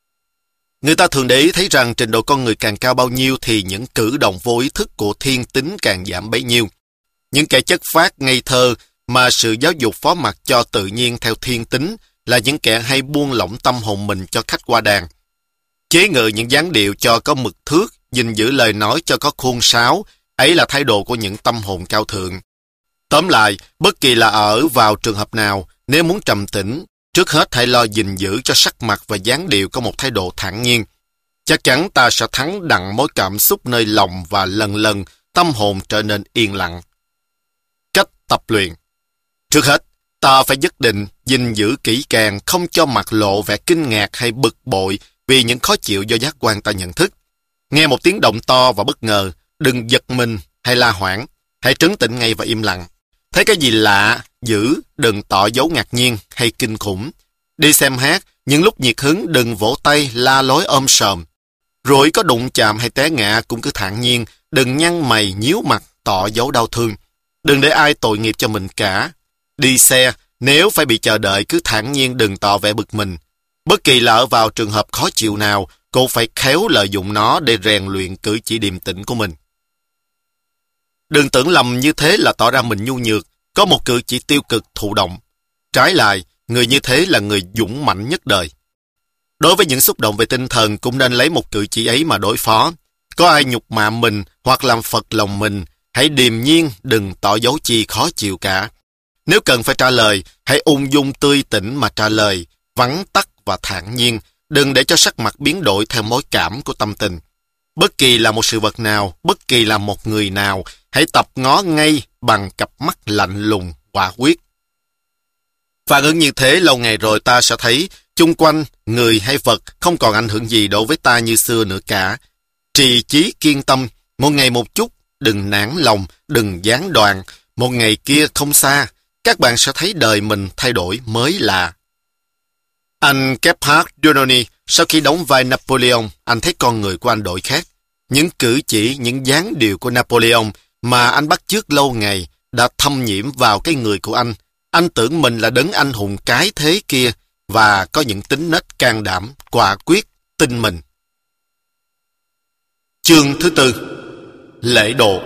S1: Người ta thường để ý thấy rằng trình độ con người càng cao bao nhiêu thì những cử động vô ý thức của thiên tính càng giảm bấy nhiêu. Những kẻ chất phác ngây thơ mà sự giáo dục phó mặc cho tự nhiên theo thiên tính là những kẻ hay buông lỏng tâm hồn mình cho khách qua đàn. Chế ngự những dáng điệu cho có mực thước, gìn giữ lời nói cho có khuôn sáo, ấy là thái độ của những tâm hồn cao thượng. Tóm lại, bất kỳ là ở vào trường hợp nào, nếu muốn trầm tĩnh, trước hết hãy lo gìn giữ cho sắc mặt và dáng điệu có một thái độ thản nhiên. Chắc chắn ta sẽ thắng đặng mối cảm xúc nơi lòng và lần lần tâm hồn trở nên yên lặng. Cách tập luyện. Trước hết, ta phải nhất định gìn giữ kỹ càng, không cho mặt lộ vẻ kinh ngạc hay bực bội vì những khó chịu do giác quan ta nhận thức. Nghe một tiếng động to và bất ngờ, đừng giật mình hay la hoảng, hãy trấn tĩnh ngay và im lặng. Thấy cái gì lạ, dữ, đừng tỏ dấu ngạc nhiên hay kinh khủng. Đi xem hát, những lúc nhiệt hứng đừng vỗ tay, la lối ôm sòm. Rồi có đụng chạm hay té ngã cũng cứ thản nhiên, đừng nhăn mày, nhíu mặt, tỏ dấu đau thương. Đừng để ai tội nghiệp cho mình cả. Đi xe, nếu phải bị chờ đợi cứ thản nhiên đừng tỏ vẻ bực mình. Bất kỳ là ở vào trường hợp khó chịu nào, cô phải khéo lợi dụng nó để rèn luyện cử chỉ điềm tĩnh của mình. Đừng tưởng lầm như thế là tỏ ra mình nhu nhược, có một cử chỉ tiêu cực thụ động. Trái lại, người như thế là người dũng mãnh nhất đời. Đối với những xúc động về tinh thần cũng nên lấy một cử chỉ ấy mà đối phó. Có ai nhục mạ mình hoặc làm phật lòng mình, hãy điềm nhiên đừng tỏ dấu chi khó chịu cả. Nếu cần phải trả lời, hãy ung dung tươi tỉnh mà trả lời, vắn tắt và thản nhiên, đừng để cho sắc mặt biến đổi theo mối cảm của tâm tình. Bất kỳ là một sự vật nào, bất kỳ là một người nào, hãy tập ngó ngay bằng cặp mắt lạnh lùng, quả quyết. Phản ứng như thế lâu ngày rồi ta sẽ thấy chung quanh, người hay vật không còn ảnh hưởng gì đối với ta như xưa nữa cả. Trì chí kiên tâm, một ngày một chút, đừng nản lòng, đừng gián đoạn, một ngày kia không xa, các bạn sẽ thấy đời mình thay đổi mới lạ. Anh Kephart Dononi, sau khi đóng vai Napoleon, anh thấy con người của anh đổi khác. Những cử chỉ, những dáng điệu của Napoleon mà anh bắt chước lâu ngày đã thâm nhiễm vào cái người của anh. Anh tưởng mình là đấng anh hùng cái thế kia và có những tính nết can đảm, quả quyết, tin mình. Chương thứ tư. Lễ độ.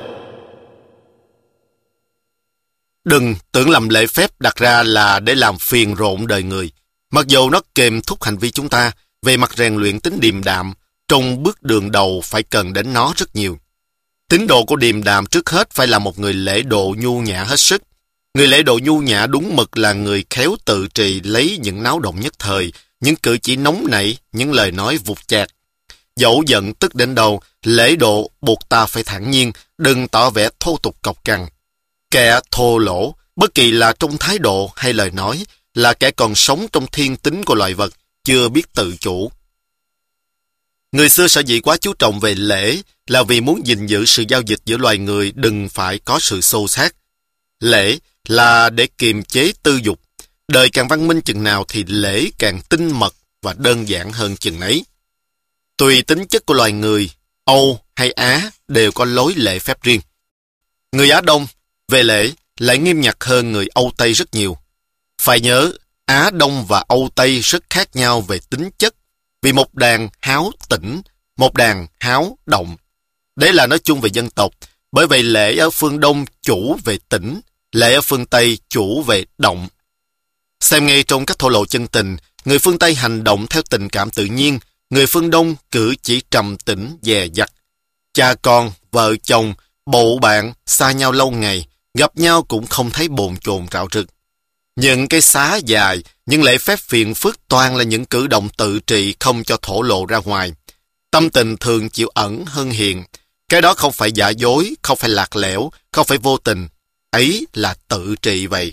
S1: Đừng tưởng lầm lễ phép đặt ra là để làm phiền rộn đời người. Mặc dù nó kèm thúc hành vi chúng ta, về mặt rèn luyện tính điềm đạm, trong bước đường đầu phải cần đến nó rất nhiều. Tín đồ của điềm đạm trước hết phải là một người lễ độ nhu nhã hết sức. Người lễ độ nhu nhã đúng mực là người khéo tự trì lấy những náo động nhất thời, những cử chỉ nóng nảy, những lời nói vụt chạc. Dẫu giận tức đến đâu, lễ độ buộc ta phải thản nhiên, đừng tỏ vẻ thô tục cộc cằn. Kẻ thô lỗ, bất kỳ là trong thái độ hay lời nói, là kẻ còn sống trong thiên tính của loài vật, chưa biết tự chủ. Người xưa sở dĩ quá chú trọng về lễ là vì muốn gìn giữ sự giao dịch giữa loài người đừng phải có sự xô xát. Lễ là để kiềm chế tư dục. Đời càng văn minh chừng nào thì lễ càng tinh mật và đơn giản hơn chừng ấy. Tùy tính chất của loài người, Âu hay Á đều có lối lễ phép riêng. Người Á Đông về lễ lại nghiêm ngặt hơn người Âu Tây rất nhiều. Phải nhớ, Á Đông và Âu Tây rất khác nhau về tính chất, vì một đàn háo tĩnh, một đàn háo động. Đấy là nói chung về dân tộc, bởi vậy lễ ở phương Đông chủ về tĩnh, lễ ở phương Tây chủ về động. Xem ngay trong các thổ lộ chân tình, người phương Tây hành động theo tình cảm tự nhiên, người phương Đông cử chỉ trầm tĩnh, dè dặt. Cha con, vợ chồng, bộ bạn, xa nhau lâu ngày, gặp nhau cũng không thấy bồn chồn rạo rực. Những cái xá dài, những lễ phép phiền phức toàn là những cử động tự trị không cho thổ lộ ra ngoài. Tâm tình thường chịu ẩn hơn hiện. Cái đó không phải giả dối, không phải lạc lẽo, không phải vô tình. Ấy là tự trị vậy.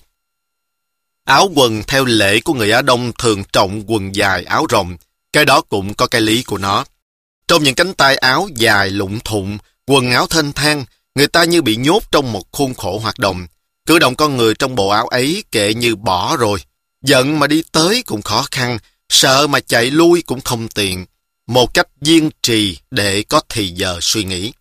S1: Áo quần theo lễ của người Á Đông thường trọng quần dài áo rộng. Cái đó cũng có cái lý của nó. Trong những cánh tay áo dài lụng thụng, quần áo thênh thang, người ta như bị nhốt trong một khuôn khổ hoạt động. Cử động con người trong bộ áo ấy kệ như bỏ rồi. Giận mà đi tới cũng khó khăn, sợ mà chạy lui cũng không tiện. Một cách kiên trì để có thì giờ suy nghĩ.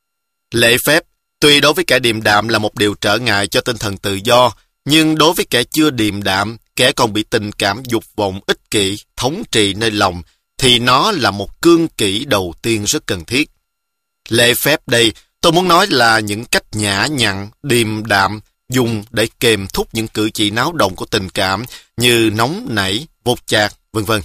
S1: Lễ phép, tuy đối với kẻ điềm đạm là một điều trở ngại cho tinh thần tự do, nhưng đối với kẻ chưa điềm đạm, kẻ còn bị tình cảm dục vọng ích kỷ, thống trị nơi lòng, thì nó là một cương kỷ đầu tiên rất cần thiết. Lễ phép đây, tôi muốn nói là những cách nhã nhặn, điềm đạm, dùng để kềm thúc những cử chỉ náo động của tình cảm như nóng nảy, vột chạc, vân vân.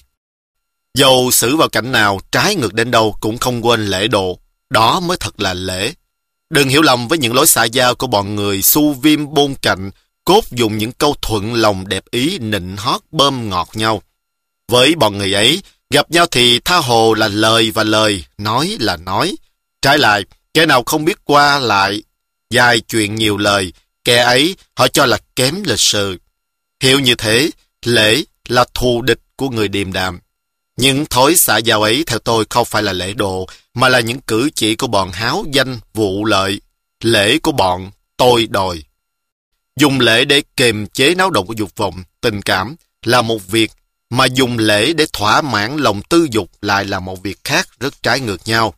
S1: Dầu xử vào cảnh nào trái ngược đến đâu cũng không quên lễ độ, đó mới thật là lễ. Đừng hiểu lầm với những lối xã giao của bọn người xu viêm bôn cạnh, cốt dùng những câu thuận lòng đẹp ý nịnh hót bơm ngọt nhau. Với bọn người ấy, gặp nhau thì tha hồ là lời và lời, nói là nói. Trái lại, kẻ nào không biết qua lại, dài chuyện nhiều lời, kẻ ấy họ cho là kém lịch sự. Hiểu như thế, lễ là thù địch của người điềm đạm. Những thói xã giao ấy theo tôi không phải là lễ độ, mà là những cử chỉ của bọn háo danh, vụ lợi, lễ của bọn tôi đòi. Dùng lễ để kiềm chế náo động của dục vọng, tình cảm là một việc, mà dùng lễ để thỏa mãn lòng tư dục lại là một việc khác rất trái ngược nhau.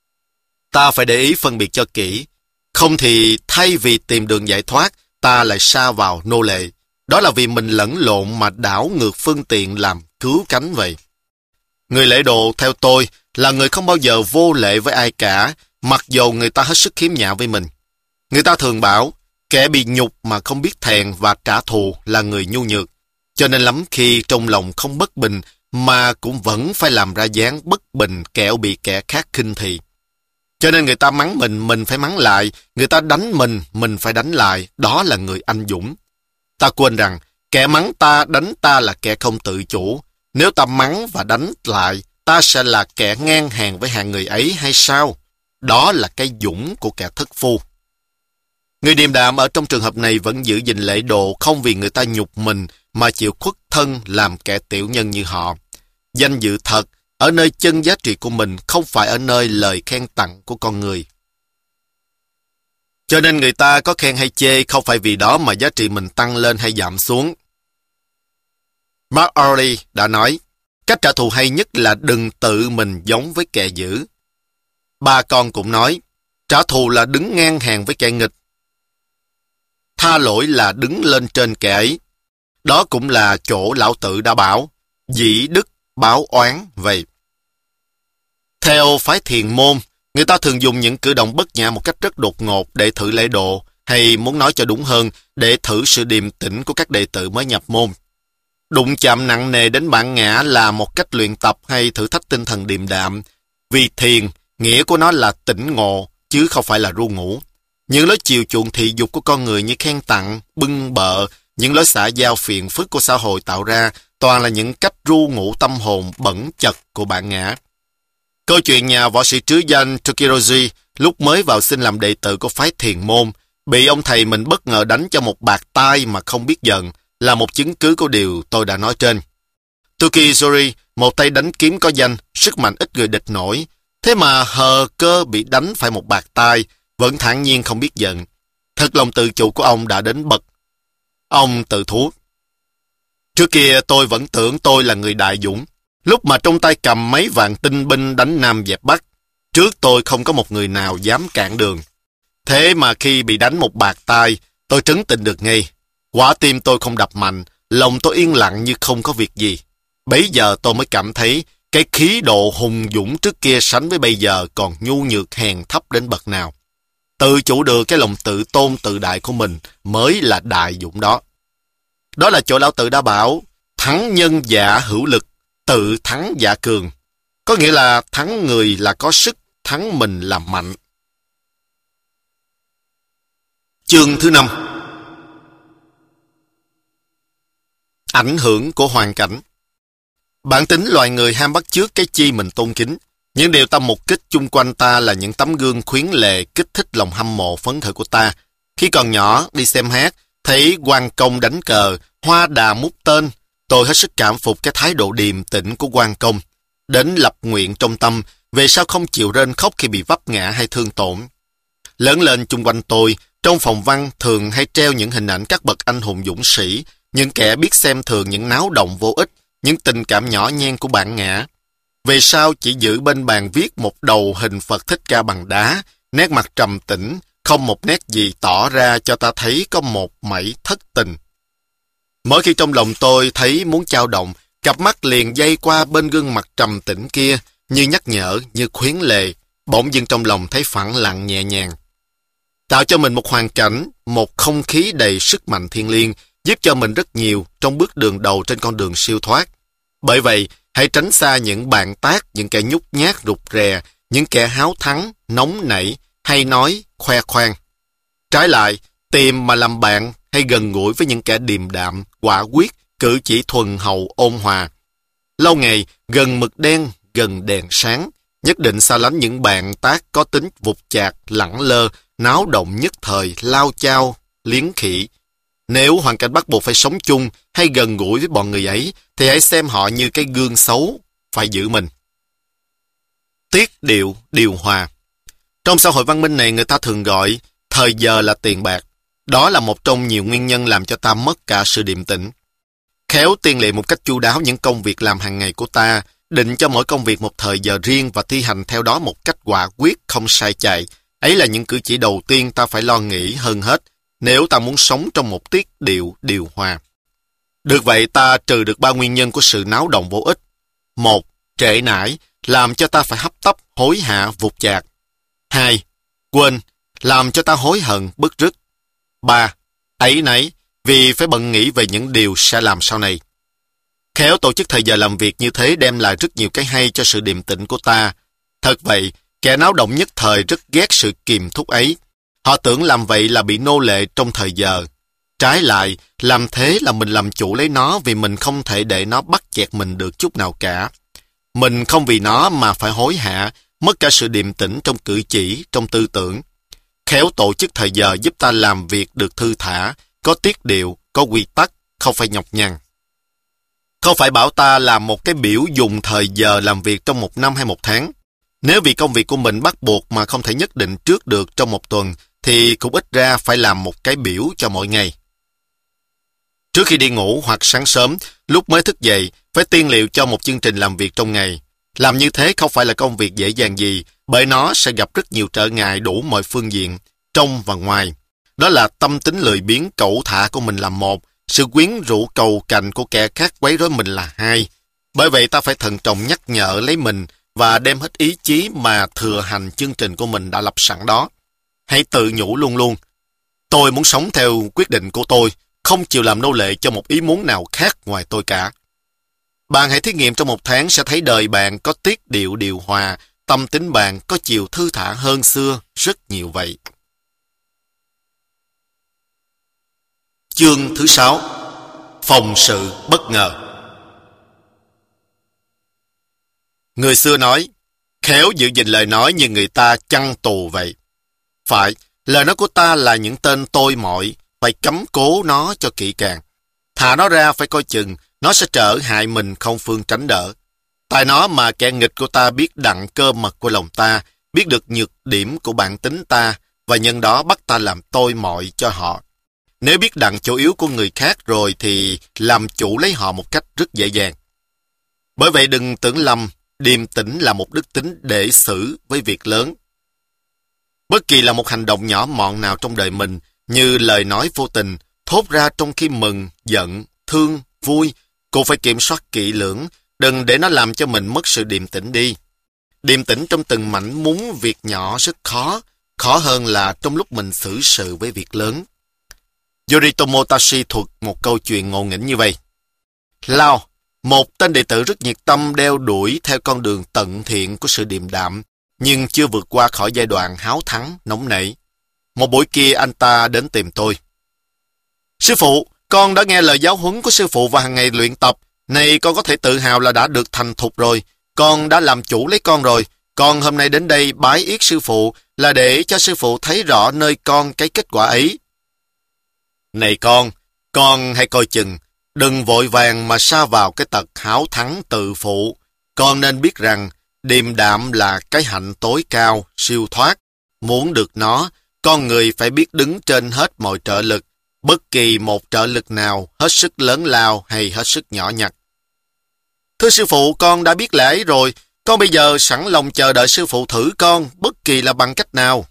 S1: Ta phải để ý phân biệt cho kỹ, không thì thay vì tìm đường giải thoát, ta lại sa vào nô lệ. Đó là vì mình lẫn lộn mà đảo ngược phương tiện làm cứu cánh vậy. Người lễ độ theo tôi là người không bao giờ vô lễ với ai cả, mặc dầu người ta hết sức khiếm nhã với mình. Người ta thường bảo, kẻ bị nhục mà không biết thẹn và trả thù là người nhu nhược. Cho nên lắm khi trong lòng không bất bình mà cũng vẫn phải làm ra dáng bất bình kẻo bị kẻ khác khinh thị. Cho nên người ta mắng mình phải mắng lại, người ta đánh mình phải đánh lại, đó là người anh dũng. Ta quên rằng, kẻ mắng ta, đánh ta là kẻ không tự chủ. Nếu ta mắng và đánh lại, ta sẽ là kẻ ngang hàng với hạng người ấy hay sao? Đó là cái dũng của kẻ thất phu. Người điềm đạm ở trong trường hợp này vẫn giữ gìn lễ độ không vì người ta nhục mình mà chịu khuất thân làm kẻ tiểu nhân như họ. Danh dự thật ở nơi chân giá trị của mình, không phải ở nơi lời khen tặng của con người. Cho nên người ta có khen hay chê không phải vì đó mà giá trị mình tăng lên hay giảm xuống. Mark Aureli đã nói, cách trả thù hay nhất là đừng tự mình giống với kẻ dữ. Ba con cũng nói, trả thù là đứng ngang hàng với kẻ nghịch. Tha lỗi là đứng lên trên kẻ ấy. Đó cũng là chỗ lão Tử đã bảo, dĩ đức báo oán vậy. Theo phái Thiền môn, người ta thường dùng những cử động bất nhã một cách rất đột ngột để thử lễ độ, hay muốn nói cho đúng hơn, để thử sự điềm tĩnh của các đệ tử mới nhập môn. Đụng chạm nặng nề đến bản ngã là một cách luyện tập hay thử thách tinh thần điềm đạm. Vì thiền, nghĩa của nó là tỉnh ngộ, chứ không phải là ru ngủ. Những lối chiều chuộng thị dục của con người như khen tặng, bưng bợ, những lối xã giao phiền phức của xã hội tạo ra, toàn là những cách ru ngủ tâm hồn bẩn chật của bản ngã. Câu chuyện nhà võ sĩ trứ danh Tokiroji lúc mới vào xin làm đệ tử của phái Thiền môn, bị ông thầy mình bất ngờ đánh cho một bạt tai mà không biết giận, là một chứng cứ của điều tôi đã nói trên. Tokiroji, một tay đánh kiếm có danh, sức mạnh ít người địch nổi. Thế mà hờ cơ bị đánh phải một bạt tai, vẫn thản nhiên không biết giận. Thật lòng tự chủ của ông đã đến bậc. Ông tự thú. Trước kia tôi vẫn tưởng tôi là người đại dũng. Lúc mà trong tay cầm mấy vạn tinh binh đánh Nam dẹp Bắc, trước tôi không có một người nào dám cản đường. Thế mà khi bị đánh một bạt tai, tôi trấn tĩnh được ngay. Quả tim tôi không đập mạnh, lòng tôi yên lặng như không có việc gì. Bấy giờ tôi mới cảm thấy cái khí độ hùng dũng trước kia sánh với bây giờ còn nhu nhược hèn thấp đến bậc nào. Tự chủ được cái lòng tự tôn tự đại của mình mới là đại dũng đó. Đó là chỗ lão tự đã bảo, thắng nhân dạ hữu lực, tự thắng dạ cường. Có nghĩa là thắng người là có sức, thắng mình là mạnh. Chương thứ 5. Ảnh hưởng của hoàn cảnh. Bản tính loài người ham bắt chước cái chi mình tôn kính. Những điều ta mục kích chung quanh ta là những tấm gương khuyến lệ kích thích lòng hâm mộ phấn khởi của ta. Khi còn nhỏ, đi xem hát, thấy quan công đánh cờ, hoa đà mút tên, tôi hết sức cảm phục cái thái độ điềm tĩnh của quan công. Đến lập nguyện trong tâm, về sau không chịu rên khóc khi bị vấp ngã hay thương tổn. Lớn lên chung quanh tôi, trong phòng văn thường hay treo những hình ảnh các bậc anh hùng dũng sĩ, những kẻ biết xem thường những náo động vô ích, những tình cảm nhỏ nhen của bản ngã. Về sau chỉ giữ bên bàn viết một đầu hình Phật Thích Ca bằng đá, nét mặt trầm tĩnh, không một nét gì tỏ ra cho ta thấy có một mảy thất tình. Mỗi khi trong lòng tôi thấy muốn dao động, cặp mắt liền dây qua bên gương mặt trầm tĩnh kia, như nhắc nhở, như khuyến lệ, bỗng dưng trong lòng thấy phẳng lặng nhẹ nhàng. Tạo cho mình một hoàn cảnh, một không khí đầy sức mạnh thiêng liêng, giúp cho mình rất nhiều trong bước đường đầu trên con đường siêu thoát. Bởi vậy, hãy tránh xa những bạn tác, những kẻ nhút nhát rụt rè, những kẻ háo thắng, nóng nảy, hay nói, khoe khoang. Trái lại, tìm mà làm bạn hay gần gũi với những kẻ điềm đạm, quả quyết, cử chỉ thuần hậu ôn hòa. Lâu ngày, gần mực đen, gần đèn sáng, nhất định xa lánh những bạn tác có tính vụt chạc, lẳng lơ, náo động nhất thời, lao chao, liến khỉ. Nếu hoàn cảnh bắt buộc phải sống chung hay gần gũi với bọn người ấy, thì hãy xem họ như cái gương xấu, phải giữ mình. Tiết điệu, điều hòa. Trong xã hội văn minh này, người ta thường gọi thời giờ là tiền bạc. Đó là một trong nhiều nguyên nhân làm cho ta mất cả sự điềm tĩnh. Khéo tiên lệ một cách chu đáo những công việc làm hàng ngày của ta, định cho mỗi công việc một thời giờ riêng và thi hành theo đó một cách quả quyết, không sai chạy. Ấy là những cử chỉ đầu tiên ta phải lo nghĩ hơn hết, nếu ta muốn sống trong một tiết điệu điều hòa. Được vậy ta trừ được ba nguyên nhân của sự náo động vô ích. 1. Trễ nải, làm cho ta phải hấp tấp, hối hả, vụt chạc. 2. Quên, làm cho ta hối hận, bứt rứt. 3. Áy náy, vì phải bận nghĩ về những điều sẽ làm sau này. Khéo tổ chức thời giờ làm việc như thế đem lại rất nhiều cái hay cho sự điềm tĩnh của ta. Thật vậy, kẻ náo động nhất thời rất ghét sự kiềm thúc ấy. Họ tưởng làm vậy là bị nô lệ trong thời giờ. Trái lại, làm thế là mình làm chủ lấy nó vì mình không thể để nó bắt chẹt mình được chút nào cả. Mình không vì nó mà phải hối hả, mất cả sự điềm tĩnh trong cử chỉ, trong tư tưởng. Khéo tổ chức thời giờ giúp ta làm việc được thư thả, có tiết điệu, có quy tắc, không phải nhọc nhằn. Không phải bảo ta làm một cái biểu dùng thời giờ làm việc trong một năm hay một tháng. Nếu vì công việc của mình bắt buộc mà không thể nhất định trước được trong một tuần, thì cũng ít ra phải làm một cái biểu cho mỗi ngày. Trước khi đi ngủ hoặc sáng sớm, lúc mới thức dậy, phải tiên liệu cho một chương trình làm việc trong ngày. Làm như thế không phải là công việc dễ dàng gì, bởi nó sẽ gặp rất nhiều trở ngại đủ mọi phương diện, trong và ngoài. Đó là tâm tính lười biếng cẩu thả của mình là một, sự quyến rũ cầu cạnh của kẻ khác quấy rối mình là hai. Bởi vậy ta phải thận trọng nhắc nhở lấy mình và đem hết ý chí mà thừa hành chương trình của mình đã lập sẵn đó. Hãy tự nhủ luôn luôn, tôi muốn sống theo quyết định của tôi, không chịu làm nô lệ cho một ý muốn nào khác ngoài tôi cả. Bạn hãy thí nghiệm trong một tháng sẽ thấy đời bạn có tiết điệu điều hòa, tâm tính bạn có chiều thư thả hơn xưa rất nhiều vậy. Chương thứ 6. Phòng sự bất ngờ. Người xưa nói, khéo giữ gìn lời nói như người ta chăn tù vậy. Phải, lời nói của ta là những tên tôi mọi, phải cấm cố nó cho kỹ càng. Thả nó ra phải coi chừng, nó sẽ trở hại mình không phương tránh đỡ. Tại nó mà kẻ nghịch của ta biết đặng cơ mật của lòng ta, biết được nhược điểm của bản tính ta, và nhân đó bắt ta làm tôi mọi cho họ. Nếu biết đặng chỗ yếu của người khác rồi thì làm chủ lấy họ một cách rất dễ dàng. Bởi vậy đừng tưởng lầm, điềm tĩnh là một đức tính để xử với việc lớn. Bất kỳ là một hành động nhỏ mọn nào trong đời mình, như lời nói vô tình, thốt ra trong khi mừng, giận, thương, vui, cô phải kiểm soát kỹ lưỡng, đừng để nó làm cho mình mất sự điềm tĩnh đi. Điềm tĩnh trong từng mảnh mún việc nhỏ rất khó, khó hơn là trong lúc mình xử sự với việc lớn. Yoritomo Tashi thuật một câu chuyện ngộ nghĩnh như vậy. Lao, một tên đệ tử rất nhiệt tâm đeo đuổi theo con đường tận thiện của sự điềm đạm, nhưng chưa vượt qua khỏi giai đoạn háo thắng, nóng nảy. Một buổi kia anh ta đến tìm tôi. Sư phụ, con đã nghe lời giáo huấn của sư phụ và hàng ngày luyện tập. Này con có thể tự hào là đã được thành thục rồi. Con đã làm chủ lấy con rồi. Con hôm nay đến đây bái yết sư phụ là để cho sư phụ thấy rõ nơi con cái kết quả ấy. Này con hãy coi chừng. Đừng vội vàng mà sa vào cái tật háo thắng tự phụ. Con nên biết rằng điềm đạm là cái hạnh tối cao, siêu thoát. Muốn được nó, con người phải biết đứng trên hết mọi trợ lực, bất kỳ một trợ lực nào hết sức lớn lao hay hết sức nhỏ nhặt. Thưa sư phụ, con đã biết lẽ ấy rồi, con bây giờ sẵn lòng chờ đợi sư phụ thử con, bất kỳ là bằng cách nào.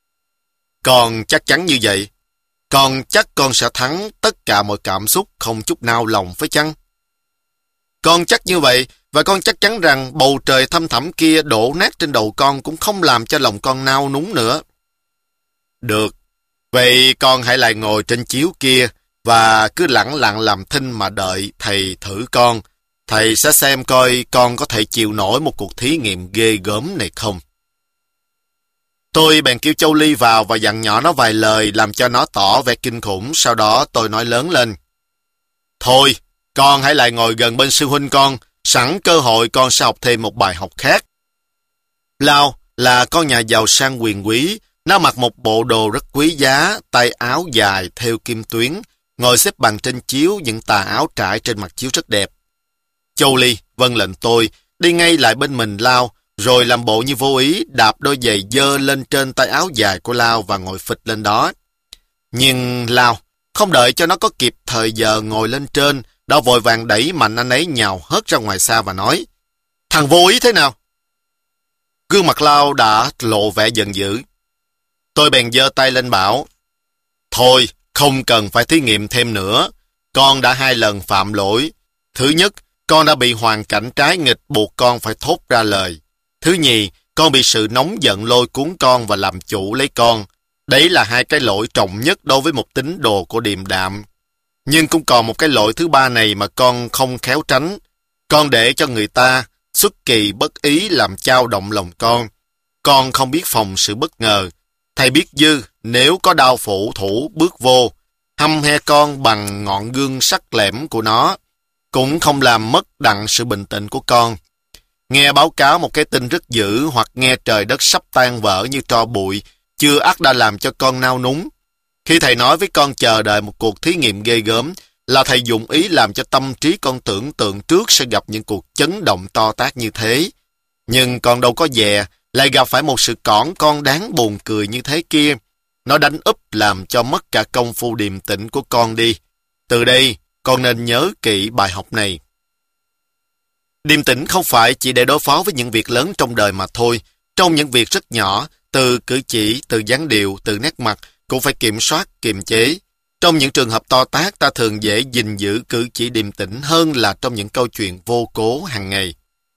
S1: Con chắc chắn như vậy. Con chắc con sẽ thắng tất cả mọi cảm xúc, không chút nao lòng phải chăng? Con chắc như vậy, và con chắc chắn rằng bầu trời thăm thẳm kia đổ nát trên đầu con cũng không làm cho lòng con nao núng nữa. Được, vậy con hãy lại ngồi trên chiếu kia và cứ lẳng lặng làm thinh mà đợi thầy thử con. Thầy sẽ xem coi con có thể chịu nổi một cuộc thí nghiệm ghê gớm này không. Tôi bèn kêu Châu Ly vào và dặn nhỏ nó vài lời làm cho nó tỏ vẻ kinh khủng. Sau đó tôi nói lớn lên. Thôi, con hãy lại ngồi gần bên sư huynh con. Sẵn cơ hội con sẽ học thêm một bài học khác. Lao là con nhà giàu sang quyền quý. Nó mặc một bộ đồ rất quý giá, tay áo dài theo kim tuyến, ngồi xếp bằng trên chiếu, những tà áo trải trên mặt chiếu rất đẹp. Châu Ly vâng lệnh tôi, đi ngay lại bên mình Lao, rồi làm bộ như vô ý đạp đôi giày dơ lên trên tay áo dài của Lao và ngồi phịch lên đó. Nhưng Lao không đợi cho nó có kịp thời giờ ngồi lên trên, đã vội vàng đẩy mạnh anh ấy nhào hất ra ngoài xa và nói: Thằng vô ý thế nào? Gương mặt Lao đã lộ vẻ giận dữ. Tôi bèn giơ tay lên bảo: Thôi, không cần phải thí nghiệm thêm nữa. Con đã 2 lần phạm lỗi. Thứ nhất, con đã bị hoàn cảnh trái nghịch buộc con phải thốt ra lời. Thứ nhì, con bị sự nóng giận lôi cuốn con và làm chủ lấy con. Đấy là 2 cái lỗi trọng nhất đối với một tín đồ của điềm đạm. Nhưng cũng còn một cái lỗi thứ ba này mà con không khéo tránh. Con để cho người ta xuất kỳ bất ý làm chao động lòng con. Con không biết phòng sự bất ngờ. Thầy biết dư, nếu có đao phủ thủ bước vô, hăm he con bằng ngọn gương sắc lẻm của nó, cũng không làm mất đặng sự bình tĩnh của con. Nghe báo cáo một cái tin rất dữ hoặc nghe trời đất sắp tan vỡ như tro bụi, chưa ắt đã làm cho con nao núng. Khi thầy nói với con chờ đợi một cuộc thí nghiệm ghê gớm, là thầy dụng ý làm cho tâm trí con tưởng tượng trước sẽ gặp những cuộc chấn động to tát như thế. Nhưng con đâu có dè, lại gặp phải một sự cỏn con đáng buồn cười như thế kia. Nó đánh úp làm cho mất cả công phu điềm tĩnh của con đi. Từ đây, con nên nhớ kỹ bài học này. Điềm tĩnh không phải chỉ để đối phó với những việc lớn trong đời mà thôi. Trong những việc rất nhỏ, từ cử chỉ, từ dáng điệu, từ nét mặt, cũng phải kiểm soát, kiềm chế. Trong những trường hợp to tát, ta thường dễ gìn giữ cử chỉ điềm tĩnh hơn là trong những câu chuyện vô cố hàng ngày.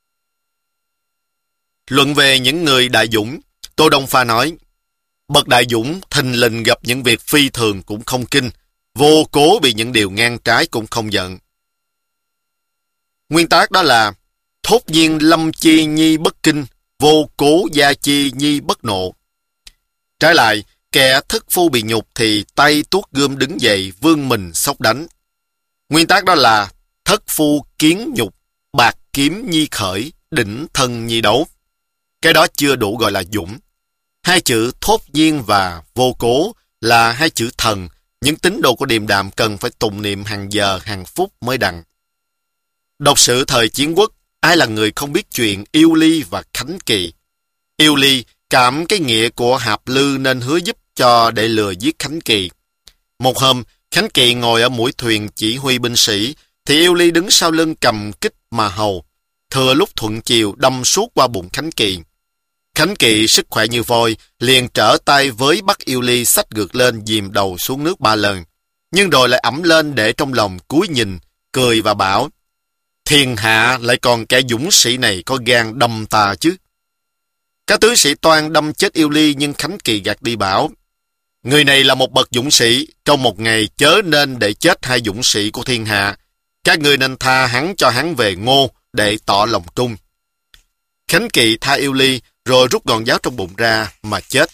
S1: Luận về những người đại dũng, Tô Đông Pha nói: Bậc đại dũng thình lình gặp những việc phi thường cũng không kinh, vô cố bị những điều ngang trái cũng không giận. Nguyên tắc đó là thốt nhiên lâm chi nhi bất kinh, vô cố gia chi nhi bất nộ. Trái lại, kẻ thất phu bị nhục thì tay tuốt gươm đứng dậy vươn mình xốc đánh. Nguyên tắc đó là thất phu kiến nhục, bạc kiếm nhi khởi, đỉnh thân nhi đấu. Cái đó chưa đủ gọi là dũng. 2 chữ thốt nhiên và vô cố là 2 chữ thần, những tín đồ của điềm đạm cần phải tụng niệm hàng giờ hàng phút mới đặng. Đọc sử thời chiến quốc, Ai là người không biết chuyện yêu ly và khánh kỳ? Yêu ly cảm cái nghĩa của Hạp Lư nên hứa giúp cho để lừa giết Khánh Kỳ. Một hôm, Khánh Kỳ ngồi ở mũi thuyền chỉ huy binh sĩ, thì Yêu ly đứng sau lưng cầm kích mà hầu. Thừa lúc thuận chiều đâm suốt qua bụng Khánh Kỳ. Khánh Kỳ sức khỏe như voi, liền trở tay với bắt Yêu ly xách ngược lên dìm đầu xuống nước 3 lần. Nhưng rồi lại ẵm lên để trong lòng cúi nhìn, cười và bảo: thiên hạ lại còn kẻ dũng sĩ này có gan đâm ta chứ. Các tướng sĩ toan đâm chết Yêu ly, nhưng Khánh Kỳ gạt đi bảo: người này là một bậc dũng sĩ, trong một ngày chớ nên để chết 2 dũng sĩ của thiên hạ. Các ngươi nên tha hắn cho hắn về Ngô để tỏ lòng trung. Khánh Kỳ tha Yêu ly, rồi rút ngọn giáo trong bụng ra mà chết.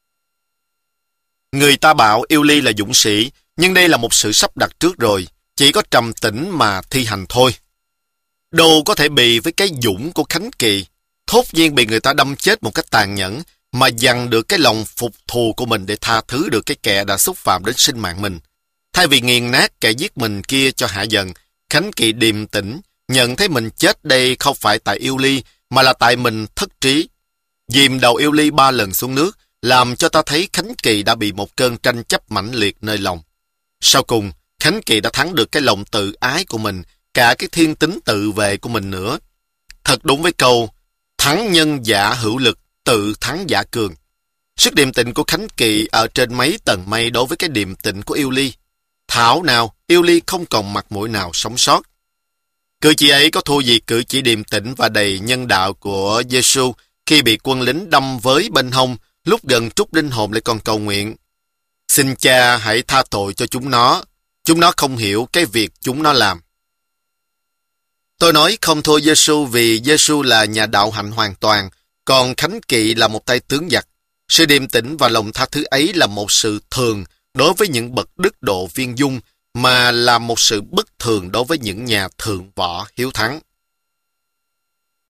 S1: Người ta bảo Yêu ly là dũng sĩ, nhưng đây là một sự sắp đặt trước rồi, chỉ có trầm tĩnh mà thi hành thôi. Đâu có thể bì với cái dũng của Khánh Kỳ, thốt nhiên bị người ta đâm chết một cách tàn nhẫn, mà dằn được cái lòng phục thù của mình để tha thứ được cái kẻ đã xúc phạm đến sinh mạng mình. Thay vì nghiền nát kẻ giết mình kia cho hạ giận, Khánh Kỳ điềm tĩnh, nhận thấy mình chết đây không phải tại Yêu ly, mà là tại mình thất trí. Dìm đầu Yêu ly 3 lần xuống nước, làm cho ta thấy Khánh Kỳ đã bị một cơn tranh chấp mãnh liệt nơi lòng. Sau cùng, Khánh Kỳ đã thắng được cái lòng tự ái của mình, cả cái thiên tính tự vệ của mình nữa. Thật đúng với câu, thắng nhân giả hữu lực, tự thắng giả cường. Sức điềm tĩnh của Khánh Kỳ ở trên mấy tầng mây đối với cái điềm tĩnh của Yêu ly. Thảo nào, Yêu ly không còn mặt mũi nào sống sót. Cử chỉ ấy có thua gì cử chỉ điềm tĩnh và đầy nhân đạo của Giêsu khi bị quân lính đâm với bên hông, lúc gần trút linh hồn lại còn cầu nguyện: xin Cha hãy tha tội cho chúng nó không hiểu cái việc chúng nó làm. Tôi nói không thua Giêsu vì Giêsu là nhà đạo hạnh hoàn toàn, còn Khánh Kỳ là một tay tướng giặc. Sự điềm tĩnh và lòng tha thứ ấy là một sự thường đối với những bậc đức độ viên dung, mà là một sự bất thường đối với những nhà thượng võ hiếu thắng.